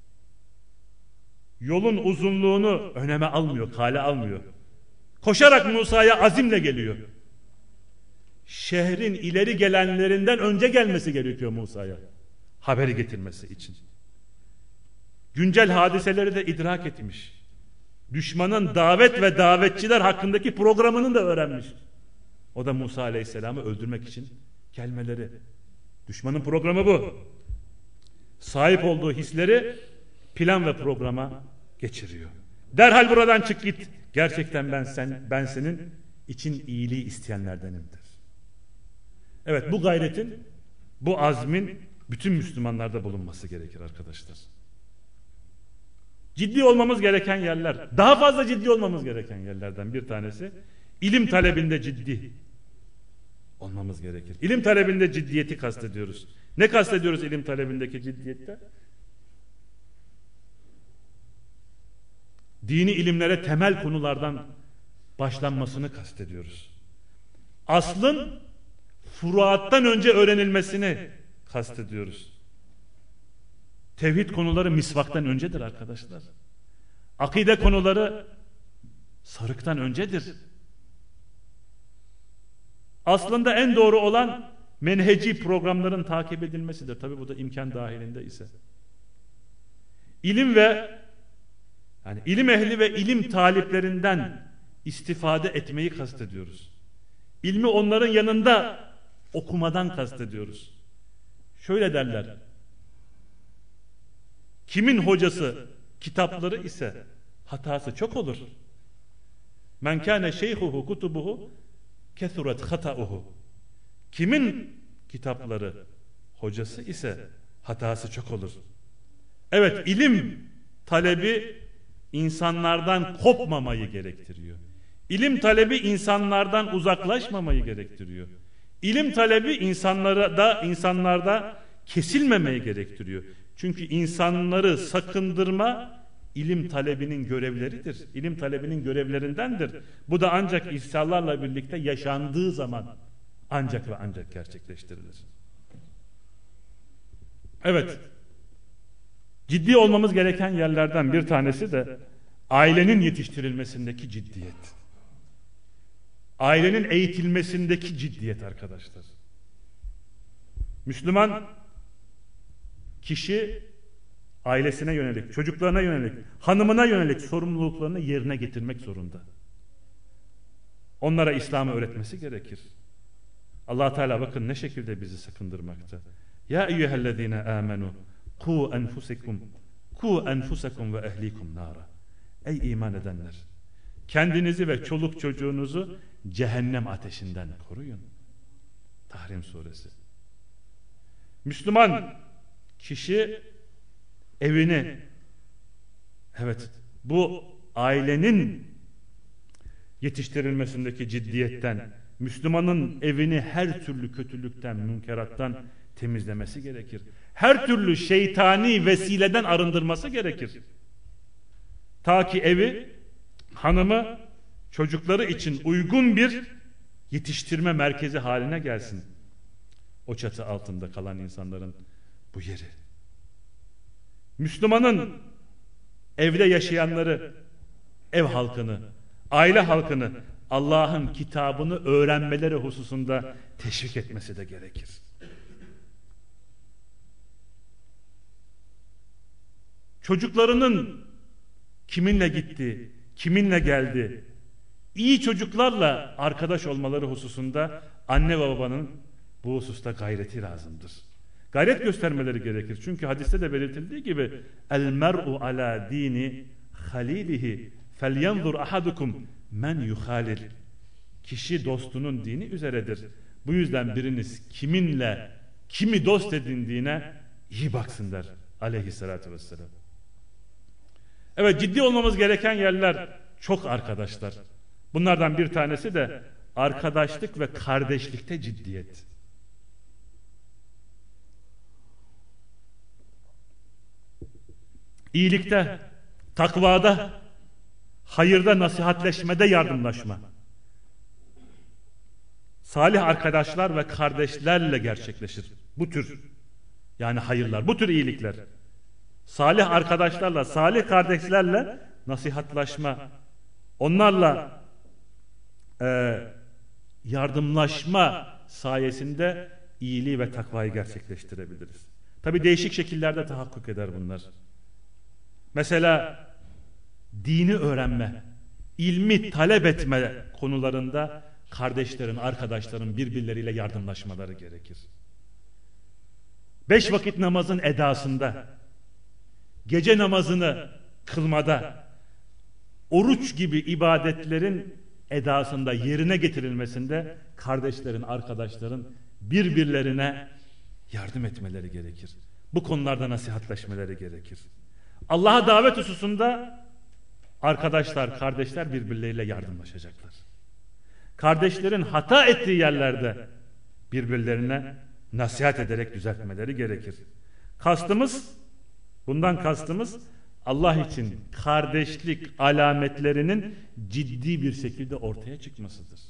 Yolun uzunluğunu öneme almıyor, kale almıyor. Koşarak Musa'ya azimle geliyor. Şehrin ileri gelenlerinden önce gelmesi gerekiyor Musa'ya, haberi getirmesi için. Güncel hadiseleri de idrak etmiş. Düşmanın davet ve davetçiler hakkındaki programını da öğrenmiş. O da Musa Aleyhisselam'ı öldürmek için gelmeleri. Düşmanın programı bu. Sahip olduğu hisleri plan ve programa geçiriyor. Derhal buradan çık git. Gerçekten ben senin için iyiliği isteyenlerdenimdir. Evet, bu gayretin, bu azmin bütün Müslümanlarda bulunması gerekir arkadaşlar. Ciddi olmamız gereken yerler, daha fazla ciddi olmamız gereken yerlerden bir tanesi ilim talebinde ciddi olmamız gerekir. İlim talebinde ciddiyeti kastediyoruz. Ne kastediyoruz ilim talebindeki ciddiyette? Dini ilimlere temel konulardan başlanmasını kastediyoruz. Aslın furuattan önce öğrenilmesini kastediyoruz. Tevhid konuları misvaktan öncedir arkadaşlar. Akide konuları sarıktan öncedir. Aslında en doğru olan menheci programların takip edilmesidir. Tabi bu da imkan dahilinde ise. İlim ve yani ilim ehli ve ilim taliplerinden istifade etmeyi kastediyoruz. İlmi onların yanında okumadan kastediyoruz. Şöyle derler: kimin hocası kitapları ise hatası çok olur. Men kâne şeyhuhu kutubuhu kethuret hatauhu. Kimin kitapları hocası ise hatası çok olur. Evet, ilim talebi insanlardan kopmamayı gerektiriyor. İlim talebi insanlardan uzaklaşmamayı gerektiriyor. İlim talebi insanlarda kesilmemeyi gerektiriyor. Çünkü insanları sakındırma ilim talebinin görevleridir. İlim talebinin görevlerindendir. Bu da ancak ihsanlarla birlikte yaşandığı zaman ancak ve ancak gerçekleştirilir. Evet, ciddi olmamız gereken yerlerden bir tanesi de ailenin yetiştirilmesindeki ciddiyet. Ailenin eğitilmesindeki ciddiyet arkadaşlar. Müslüman kişi ailesine yönelik, çocuklarına yönelik, hanımına yönelik sorumluluklarını yerine getirmek zorunda. Onlara İslam'ı öğretmesi gerekir. Allah Teala bakın ne şekilde bizi sakındırmakta. Ya eyyühellezine amenu ku enfusakum ve ehlikum nara. Ey iman edenler, kendinizi ve çoluk çocuğunuzu cehennem ateşinden koruyun. Tahrim suresi. Müslüman kişi evini, evet, bu ailenin yetiştirilmesindeki ciddiyetten, Müslümanın evini her türlü kötülükten, münkerattan temizlemesi gerekir. Her türlü şeytani vesileden arındırması gerekir. Ta ki evi, hanımı, çocukları için uygun bir yetiştirme merkezi haline gelsin. O çatı altında kalan insanların bu yeri. Müslümanın evde yaşayanları, ev halkını, aile halkını Allah'ın kitabını öğrenmeleri hususunda teşvik etmesi de gerekir. Çocuklarının kiminle gitti, kiminle geldi, iyi çocuklarla arkadaş olmaları hususunda anne ve babanın bu hususta gayreti lazımdır. Gayret göstermeleri gerekir. Çünkü hadiste de belirtildiği gibi el mer'u ala dini halilihi felyanzur ahadukum men yuhalil. Kişi dostunun dini üzeredir. Bu yüzden biriniz kimi dost edindiğine iyi baksın der aleyhissalatü vesselam. Evet, ciddi olmamız gereken yerler çok arkadaşlar. Bunlardan bir tanesi de arkadaşlık ve kardeşlikte ciddiyet. İyilikte, takvada, hayırda, nasihatleşmede yardımlaşma. Salih arkadaşlar ve kardeşlerle gerçekleşir. Bu tür yani hayırlar, bu tür iyilikler. Salih arkadaşlarla, salih kardeşlerle nasihatlaşma, onlarla yardımlaşma sayesinde iyiliği ve takvayı gerçekleştirebiliriz. Tabi değişik şekillerde tahakkuk eder bunlar. Mesela dini öğrenme, ilmi talep etme konularında kardeşlerin, arkadaşların birbirleriyle yardımlaşmaları gerekir. 5 vakit namazın edasında, gece namazını kılmada, oruç gibi ibadetlerin edasında, yerine getirilmesinde kardeşlerin, arkadaşların birbirlerine yardım etmeleri gerekir. Bu konularda nasihatleşmeleri gerekir. Allah'a davet hususunda arkadaşlar, kardeşler birbirleriyle yardımlaşacaklar. Kardeşlerin hata ettiği yerlerde birbirlerine nasihat ederek düzeltmeleri gerekir. Bundan kastımız Allah için kardeşlik alametlerinin ciddi bir şekilde ortaya çıkmasıdır.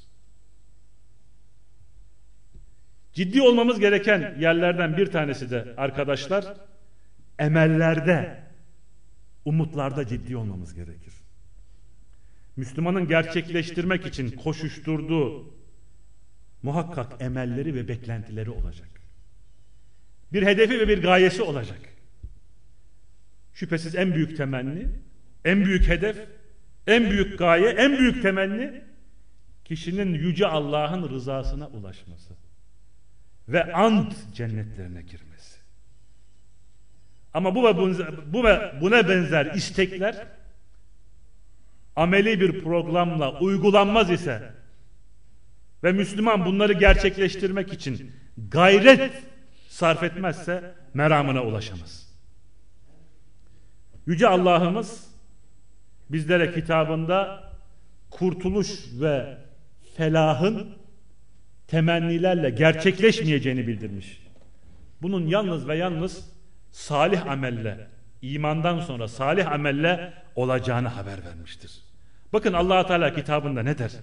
Ciddi olmamız gereken yerlerden bir tanesi de arkadaşlar, emellerde, umutlarda ciddi olmamız gerekir. Müslümanın gerçekleştirmek için koşuşturduğu muhakkak emelleri ve beklentileri olacak. Bir hedefi ve bir gayesi olacak. Şüphesiz en büyük temenni, en büyük hedef, en büyük gaye, en büyük temenni kişinin yüce Allah'ın rızasına ulaşması ve ant cennetlerine girmesi. Ama buna benzer istekler ameli bir programla uygulanmaz ise ve Müslüman bunları gerçekleştirmek için gayret sarf etmezse meramına ulaşamaz. Yüce Allah'ımız bizlere kitabında kurtuluş ve felahın temennilerle gerçekleşmeyeceğini bildirmiş. Bunun yalnız ve yalnız salih amelle, imandan sonra salih amelle olacağını haber vermiştir. Bakın Allah Teala kitabında ne der?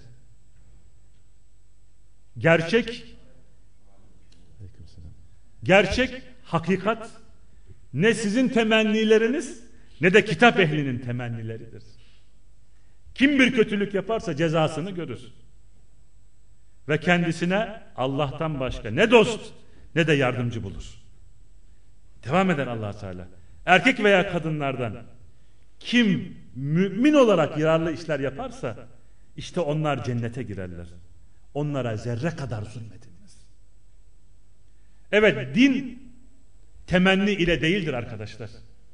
Gerçek, hakikat ne sizin temennileriniz ne de kitap ehlinin temennileridir. Kim bir kötülük yaparsa cezasını görür. Ve kendisine Allah'tan başka ne dost ne de yardımcı bulur. Devam eder Allah Teala. Erkek veya kadınlardan kim mümin olarak yararlı işler yaparsa işte onlar cennete girerler. Onlara zerre kadar zulmedilmez. Evet, din temenni ile değildir arkadaşlar.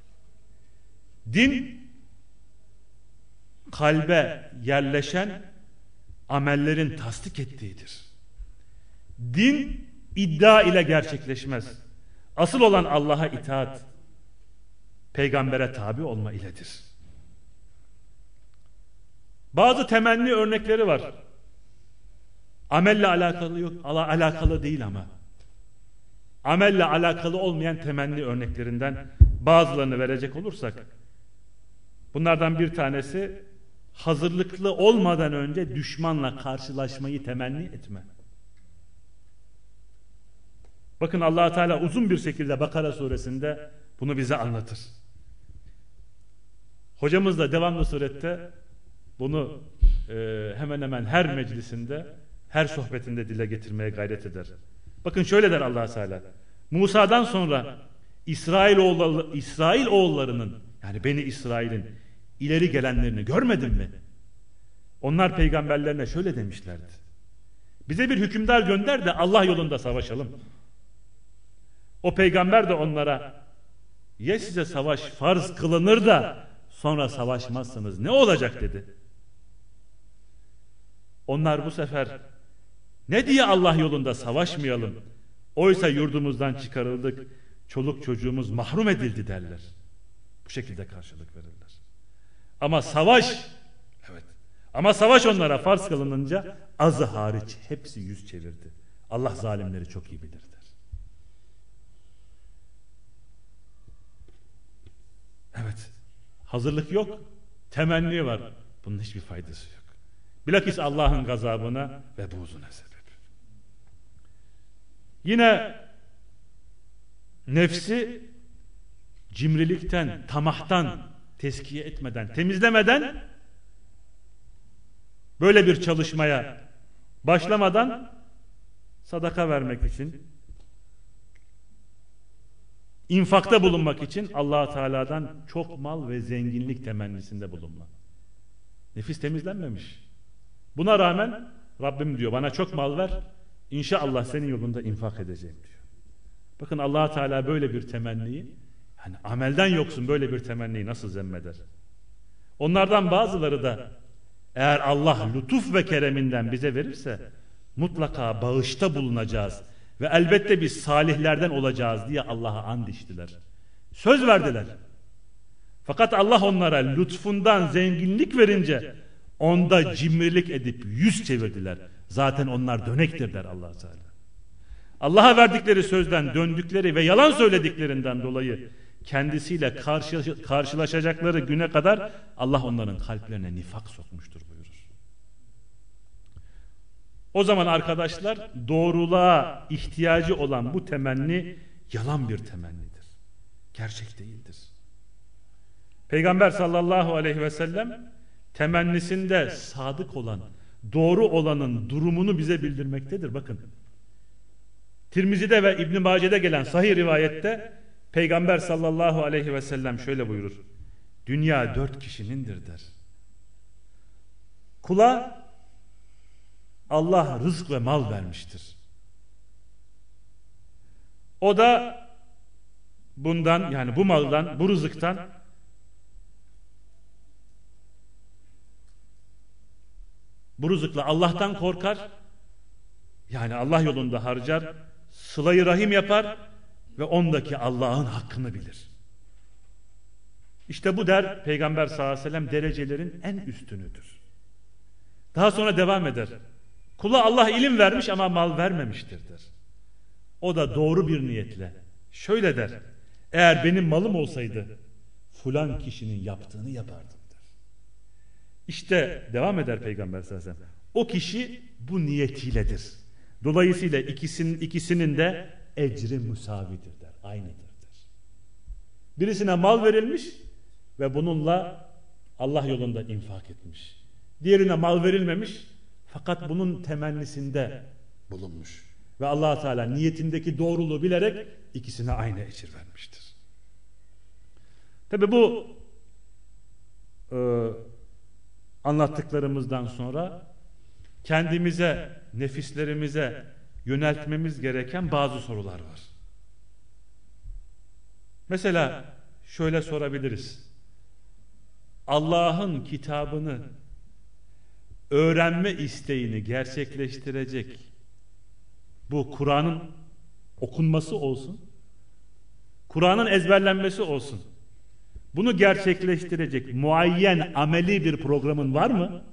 Din kalbe yerleşen amellerin tasdik ettiğidir. Din iddia ile gerçekleşmez. Asıl olan Allah'a itaat, peygambere tabi olma iledir. Bazı temenni örnekleri var. Amelle alakalı değil ama. Amelle alakalı olmayan temenni örneklerinden bazılarını verecek olursak, bunlardan bir tanesi hazırlıklı olmadan önce düşmanla karşılaşmayı temenni etme. Bakın Allah Teala uzun bir şekilde Bakara suresinde bunu bize anlatır. Hocamız da devamlı surette bunu hemen hemen her meclisinde, her sohbetinde dile getirmeye gayret eder. Bakın şöyle der Allah Teala. Musa'dan sonra İsrail oğullarının, yani Beni İsrail'in ileri gelenlerini görmedin mi? Onlar peygamberlerine şöyle demişlerdi. Bize bir hükümdar gönder de Allah yolunda savaşalım. O peygamber de onlara, ya size savaş farz kılınır da sonra savaşmazsınız ne olacak dedi. Onlar bu sefer ne diye Allah yolunda savaşmayalım? Oysa yurdumuzdan çıkarıldık, çoluk çocuğumuz mahrum edildi derler. Bu şekilde karşılık verirler. Ama savaş onlara farz kılınınca azı hariç hepsi yüz çevirdi. Allah zalimleri çok iyi bilir der. Evet, hazırlık yok, temenni var. Bunun hiçbir faydası yok. Bilakis Allah'ın gazabına ve buğzuna sebep. Yine nefsi cimrilikten, tamahtan tezkiye etmeden, temizlemeden, böyle bir çalışmaya başlamadan sadaka vermek için, infakta bulunmak için Allah Teala'dan çok mal ve zenginlik temennisinde bulunma. Nefis temizlenmemiş. Buna rağmen Rabbim diyor bana çok mal ver, İnşallah senin yolunda infak edeceğim diyor. Bakın Allah Teala böyle bir temenniyi, yani amelden yoksun böyle bir temenniyi nasıl zemmeder? Onlardan bazıları da eğer Allah lütuf ve kereminden bize verirse mutlaka bağışta bulunacağız ve elbette biz salihlerden olacağız diye Allah'a and içtiler. Söz verdiler. Fakat Allah onlara lütfundan zenginlik verince onda cimrilik edip yüz çevirdiler. Zaten onlar dönektir der Allah Teala. Allah'a verdikleri sözden döndükleri ve yalan söylediklerinden dolayı kendisiyle karşılaşacakları güne kadar Allah onların kalplerine nifak sokmuştur buyurur. O zaman arkadaşlar doğruluğa ihtiyacı olan bu temenni yalan bir temennidir. Gerçek değildir. Peygamber sallallahu aleyhi ve sellem temennisinde sadık olan, doğru olanın durumunu bize bildirmektedir. Bakın. Tirmizi'de ve İbn Mace'de gelen sahih rivayette Peygamber sallallahu aleyhi ve sellem şöyle buyurur. Dünya 4 kişinindir der. Kula Allah rızk ve mal vermiştir. O da bundan, yani bu maldan, bu rızıktan bu rızıkla Allah'tan korkar, yani Allah yolunda harcar, sıla-i rahim yapar ve ondaki Allah'ın hakkını bilir. İşte bu der Peygamber sallallahu aleyhi ve sellem derecelerin en üstünüdür. Daha sonra devam eder. Kula Allah ilim vermiş ama mal vermemiştir der. O da doğru bir niyetle şöyle der. Eğer benim malım olsaydı fulan kişinin yaptığını yapardım der. İşte devam eder Peygamber sallallahu aleyhi ve sellem. O kişi bu niyetiyledir. Dolayısıyla ikisinin de ecri müsavidir der. Aynıdır der. Birisine mal verilmiş ve bununla Allah yolunda infak etmiş. Diğerine mal verilmemiş fakat bunun temennisinde bulunmuş. Ve Allah Teala niyetindeki doğruluğu bilerek ikisine aynı ecir vermiştir. Tabi bu anlattıklarımızdan sonra kendimize, nefislerimize yöneltmemiz gereken bazı sorular var. Mesela şöyle sorabiliriz. Allah'ın kitabını öğrenme isteğini gerçekleştirecek bu Kur'an'ın okunması olsun, Kur'an'ın ezberlenmesi olsun. Bunu gerçekleştirecek muayyen ameli bir programın var mı?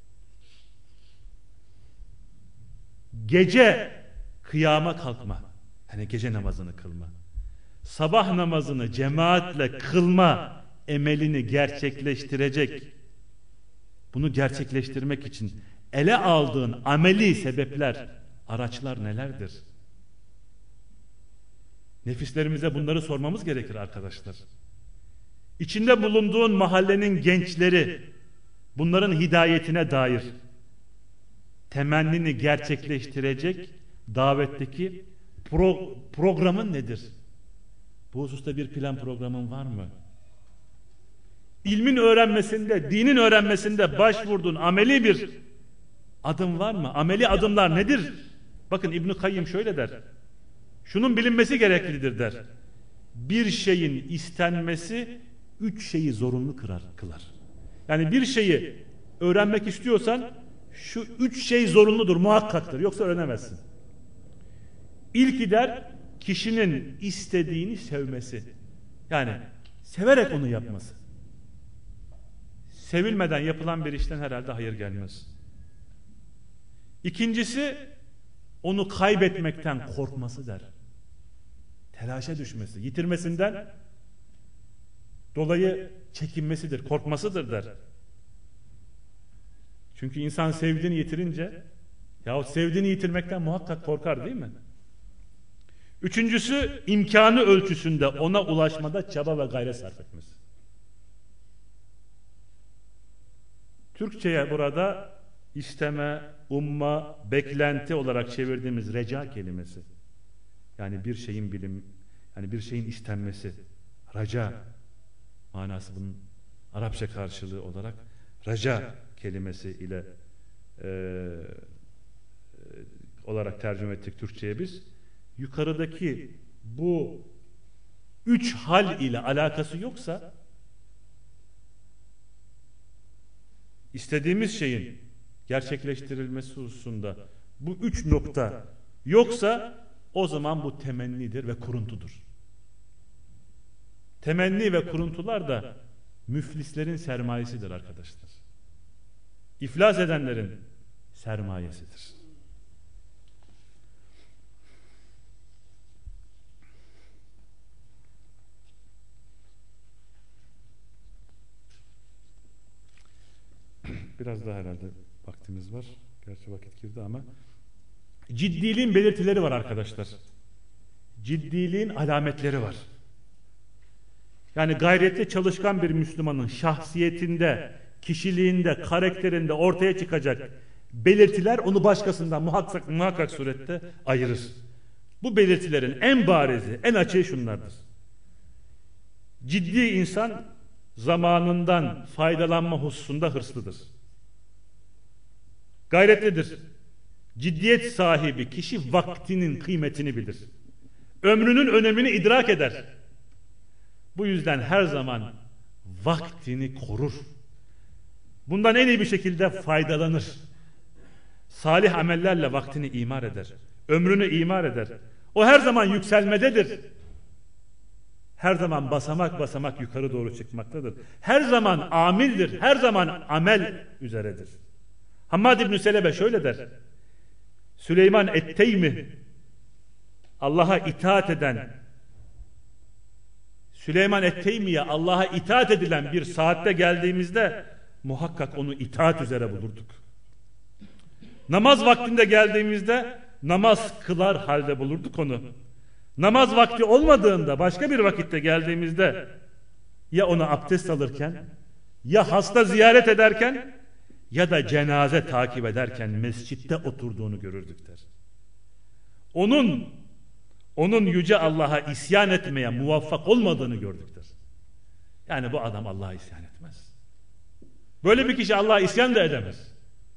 Gece kıyama kalkma, hani gece namazını kılma, sabah namazını cemaatle kılma emelini gerçekleştirecek, bunu gerçekleştirmek için ele aldığın ameli sebepler, araçlar nelerdir? Nefislerimize bunları sormamız gerekir arkadaşlar. İçinde bulunduğun mahallenin gençleri bunların hidayetine dair temennini gerçekleştirecek davetteki programın nedir? Bu hususta bir plan programın var mı? İlmin öğrenmesinde, dinin öğrenmesinde başvurduğun ameli bir adım var mı? Ameli adımlar nedir? Bakın İbn Kayyim şöyle der. Şunun bilinmesi gereklidir der. Bir şeyin istenmesi 3 şeyi zorunlu kılar. Yani bir şeyi öğrenmek istiyorsan şu 3 şey zorunludur, muhakkaktır. Yoksa öğrenemezsin. İlki der kişinin istediğini sevmesi. Yani severek onu yapması. Sevilmeden yapılan bir işten herhalde hayır gelmez. İkincisi onu kaybetmekten korkması der. Telaşa düşmesi, yitirmesinden dolayı çekinmesidir, korkmasıdır der. Çünkü insan sevdiğini yitirince yahut sevdiğini yitirmekten muhakkak korkar değil mi? Üçüncüsü imkanı ölçüsünde ona ulaşmada çaba ve gayret sarf etmesi. Türkçe'ye burada isteme, umma, beklenti olarak çevirdiğimiz reca kelimesi. Yani bir şeyin yani bir şeyin istenmesi. Raca manası bunun Arapça karşılığı olarak raca kelimesi ile olarak tercüme ettik Türkçe'ye biz. Yukarıdaki bu 3 hal ile alakası yoksa istediğimiz şeyin gerçekleştirilmesi hususunda bu 3 nokta yoksa o zaman bu temennidir ve kuruntudur. Temenni ve kuruntular da müflislerin sermayesidir arkadaşlar. İflas edenlerin sermayesidir. Biraz daha herhalde vaktimiz var. Gerçi vakit girdi ama. Ciddiliğin belirtileri var arkadaşlar. Ciddiliğin alametleri var. Yani gayretli çalışkan bir Müslümanın şahsiyetinde, kişiliğinde, karakterinde ortaya çıkacak belirtiler onu başkasından muhakkak surette ayırır. Bu belirtilerin en barizi, en açığı şunlardır. Ciddi insan zamanından faydalanma hususunda hırslıdır. Gayretlidir. Ciddiyet sahibi kişi vaktinin kıymetini bilir. Ömrünün önemini idrak eder. Bu yüzden her zaman vaktini korur. Bundan en iyi bir şekilde faydalanır. Salih amellerle vaktini imar eder. Ömrünü imar eder. O her zaman yükselmededir. Her zaman basamak basamak yukarı doğru çıkmaktadır. Her zaman amildir. Her zaman amel üzeredir. Hammad İbn-i Selebe şöyle der. Süleyman et-Teymi, Allah'a itaat eden, Süleyman et-Teymi'ye Allah'a itaat edilen bir saatte geldiğimizde muhakkak onu itaat üzere bulurduk. Namaz vaktinde geldiğimizde namaz kılar halde bulurduk onu. Namaz vakti olmadığında başka bir vakitte geldiğimizde ya onu abdest alırken, ya hasta ziyaret ederken, ya da cenaze takip ederken mescitte oturduğunu görürdük der. Onun yüce Allah'a isyan etmeye muvaffak olmadığını gördük der. Yani bu adam Allah'a isyan etmez. Böyle bir kişi Allah'a isyan da edemez.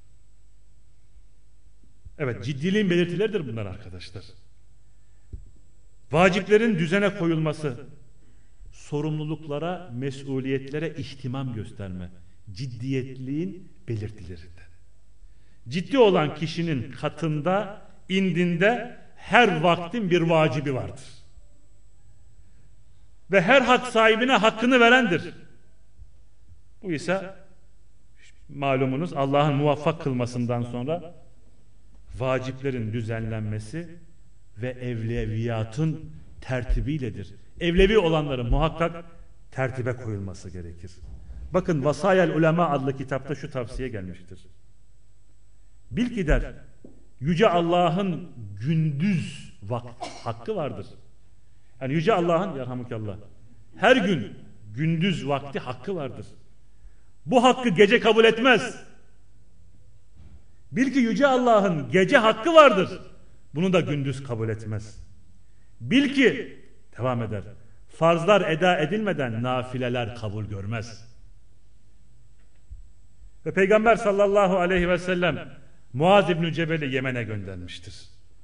Evet, ciddiliğin belirtileridir bunlar arkadaşlar. Vaciplerin düzene koyulması, sorumluluklara, mesuliyetlere ihtimam gösterme, ciddiyetliğin belirtilerinden. Ciddi olan kişinin katında, indinde her vaktin bir vacibi vardır. Ve her hak sahibine hakkını verendir. Bu ise malumunuz Allah'ın muvaffak kılmasından sonra vaciplerin düzenlenmesi ve evleviyatın tertibiyledir. Evlevi olanların muhakkak tertibe koyulması gerekir. Bakın Vasayel Ulema adlı kitapta şu tavsiye gelmiştir. Bil ki der, Yüce Allah'ın gündüz hakkı vardır. Yani Yüce Allah'ın yarhamukallah her gün gündüz vakti hakkı vardır. Bu hakkı gece kabul etmez. Bil ki Yüce Allah'ın gece hakkı vardır. Bunu da gündüz kabul etmez. Bil ki, devam eder, farzlar eda edilmeden nafileler kabul görmez. Ve Peygamber sallallahu aleyhi ve sellem Muaz İbn-i Cebel'i Yemen'e göndermiştir.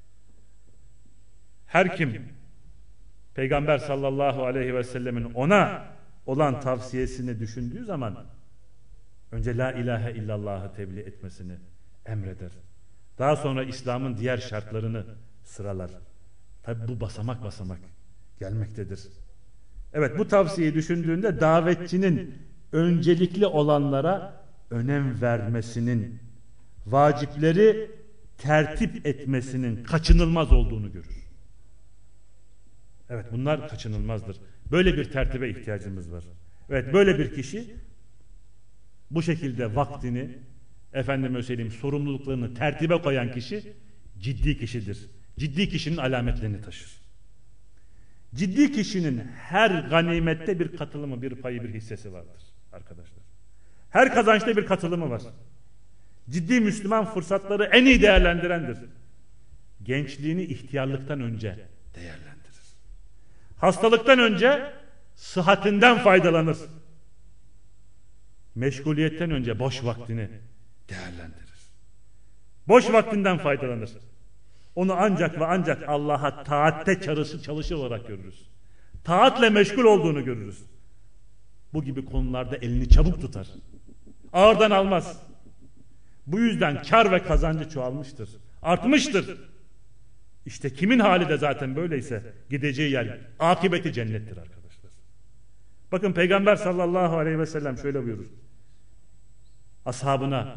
Her kim Peygamber sallallahu aleyhi ve sellemin ona olan tavsiyesini düşündüğü zaman önce la ilahe illallah'ı tebliğ etmesini emreder. Daha sonra İslam'ın diğer şartlarını sıralar. Tabi bu basamak basamak gelmektedir. Evet, bu tavsiyeyi düşündüğünde davetçinin öncelikli olanlara önem vermesinin, vacipleri tertip etmesinin kaçınılmaz olduğunu görür. Evet, bunlar kaçınılmazdır. Böyle bir tertibe ihtiyacımız var. Evet, böyle bir kişi bu şekilde vaktini, efendime söyleyeyim, sorumluluklarını tertibe koyan kişi ciddi kişidir. Ciddi kişinin alametlerini taşır. Ciddi kişinin her ganimette bir katılımı, bir payı, bir hissesi vardır arkadaşlar. Her kazançta bir katılımı var. Ciddi Müslüman fırsatları en iyi değerlendirendir. Gençliğini ihtiyarlıktan önce değerlendirir. Hastalıktan önce sıhhatinden faydalanır. Meşguliyetten önce boş vaktini değerlendirir. Boş vaktinden faydalanır. Onu ancak ve ancak Allah'a taatte çalışır olarak görürüz. Taatle meşgul olduğunu görürüz. Bu gibi konularda elini çabuk tutar. Ağırdan almaz. Bu yüzden kar ve kazancı çoğalmıştır. Artmıştır. İşte kimin hali de zaten böyleyse gideceği yer akıbeti cennettir arkadaşlar. Bakın Peygamber sallallahu aleyhi ve sellem şöyle buyurur. Ashabına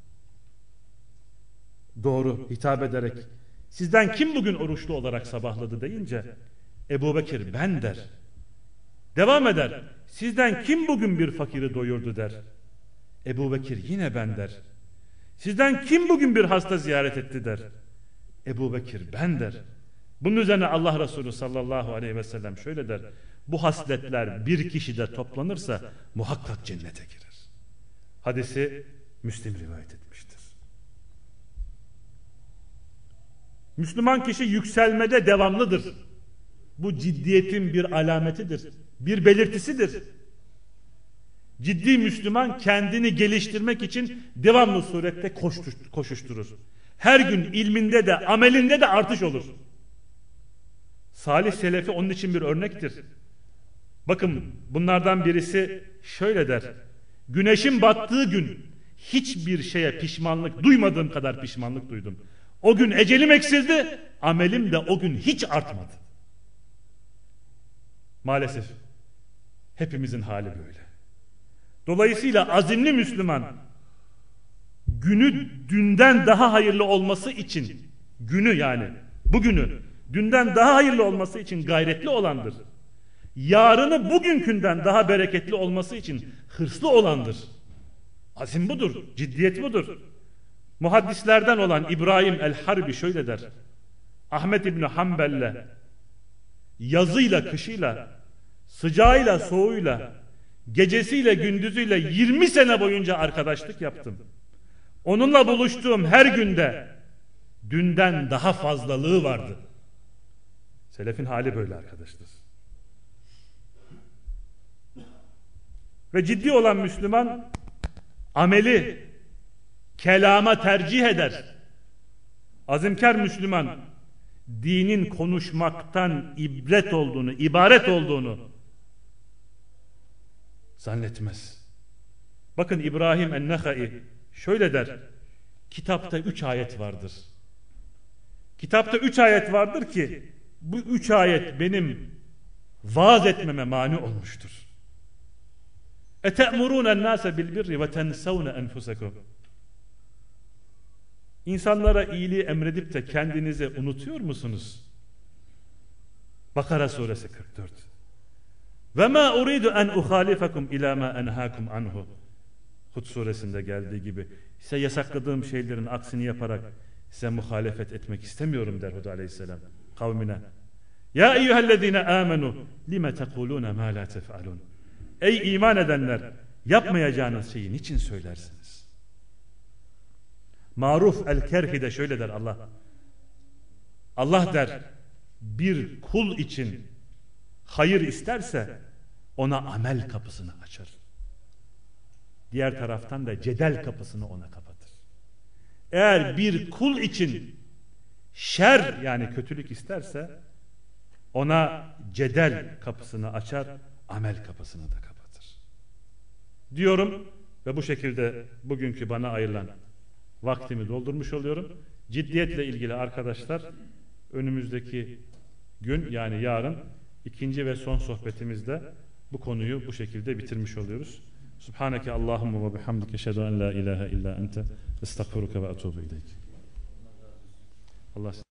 doğru hitap ederek sizden kim bugün oruçlu olarak sabahladı deyince Ebu Bekir ben der. Devam eder. Sizden kim bugün bir fakiri doyurdu der. Ebu Bekir yine ben der. Sizden kim bugün bir hasta ziyaret etti der. Ebu Bekir ben der. Bunun üzerine Allah Resulü sallallahu aleyhi ve sellem şöyle der. Bu hasletler bir kişide toplanırsa muhakkak cennete girer. Hadisi Müslim rivayet etmiştir. Müslüman kişi yükselmede devamlıdır. Bu ciddiyetin bir alametidir. Bir belirtisidir. Ciddi Müslüman kendini geliştirmek için devamlı surette koşuşturur. Her gün ilminde de amelinde de artış olur. Salih Selefi onun için bir örnektir. Bakın bunlardan birisi şöyle der. Güneşin battığı gün hiçbir şeye pişmanlık duymadığım kadar pişmanlık duydum. O gün ecelim eksildi, amelim de o gün hiç artmadı. Maalesef hepimizin hali böyle. Dolayısıyla azimli Müslüman günü dünden daha hayırlı olması için bugünü dünden daha hayırlı olması için gayretli olandır. Yarını bugünkünden daha bereketli olması için hırslı olandır. Azim budur, ciddiyet budur. Muhaddislerden olan İbrahim el-Harbi şöyle der. Ahmet İbni Hanbel'le yazıyla kışıyla, sıcağıyla soğuğuyla, gecesiyle gündüzüyle 20 sene boyunca arkadaşlık yaptım. Onunla buluştuğum her günde dünden daha fazlalığı vardı. Selefin hali böyle arkadaşlar. Ve ciddi olan Müslüman ameli kelama tercih eder. Azimkar Müslüman dinin konuşmaktan ibaret olduğunu zannetmez. Bakın İbrahim en-Nehai şöyle der. Kitapta 3 ayet vardır. Kitapta 3 ayet vardır ki bu 3 ayet benim vaaz etmeme mani olmuştur. اَتَأْمُرُونَ النَّاسَ بِالْبِرِّ وَتَنْسَوْنَ أَنْفُسَكُمْ İnsanlara iyiliği emredip de kendinizi unutuyor musunuz? Bakara suresi 44. وَمَا أُرِيدُ أَنْ أُخَالِفَكُمْ إِلَى مَا أَنْهَاكُمْ عَنْهُ Hud suresinde geldiği gibi size yasakladığım şeylerin aksini yaparak size muhalefet etmek istemiyorum der Hud aleyhisselam kavmine. Ya eyyühellezine amenu lime tekulune ma la tef'alun. Ey iman edenler, yapmayacağınız şeyi niçin söylersiniz? Maruf el-Kerhi de şöyle der Allah. Allah der, bir kul için hayır isterse ona amel kapısını açar. Diğer taraftan da cedel kapısını ona kapatır. Eğer bir kul için şer yani kötülük isterse ona cedel kapısını açar, amel kapısını da kapatır. Diyorum ve bu şekilde bugünkü bana ayrılan vaktimi doldurmuş oluyorum. Ciddiyetle ilgili arkadaşlar önümüzdeki gün yani yarın ikinci ve son sohbetimizde bu konuyu bu şekilde bitirmiş oluyoruz. Subhaneke Allahumma ve bihamdike eşhedü en la ilahe illa ente estağfiruke ve etûbü ileyk. Allah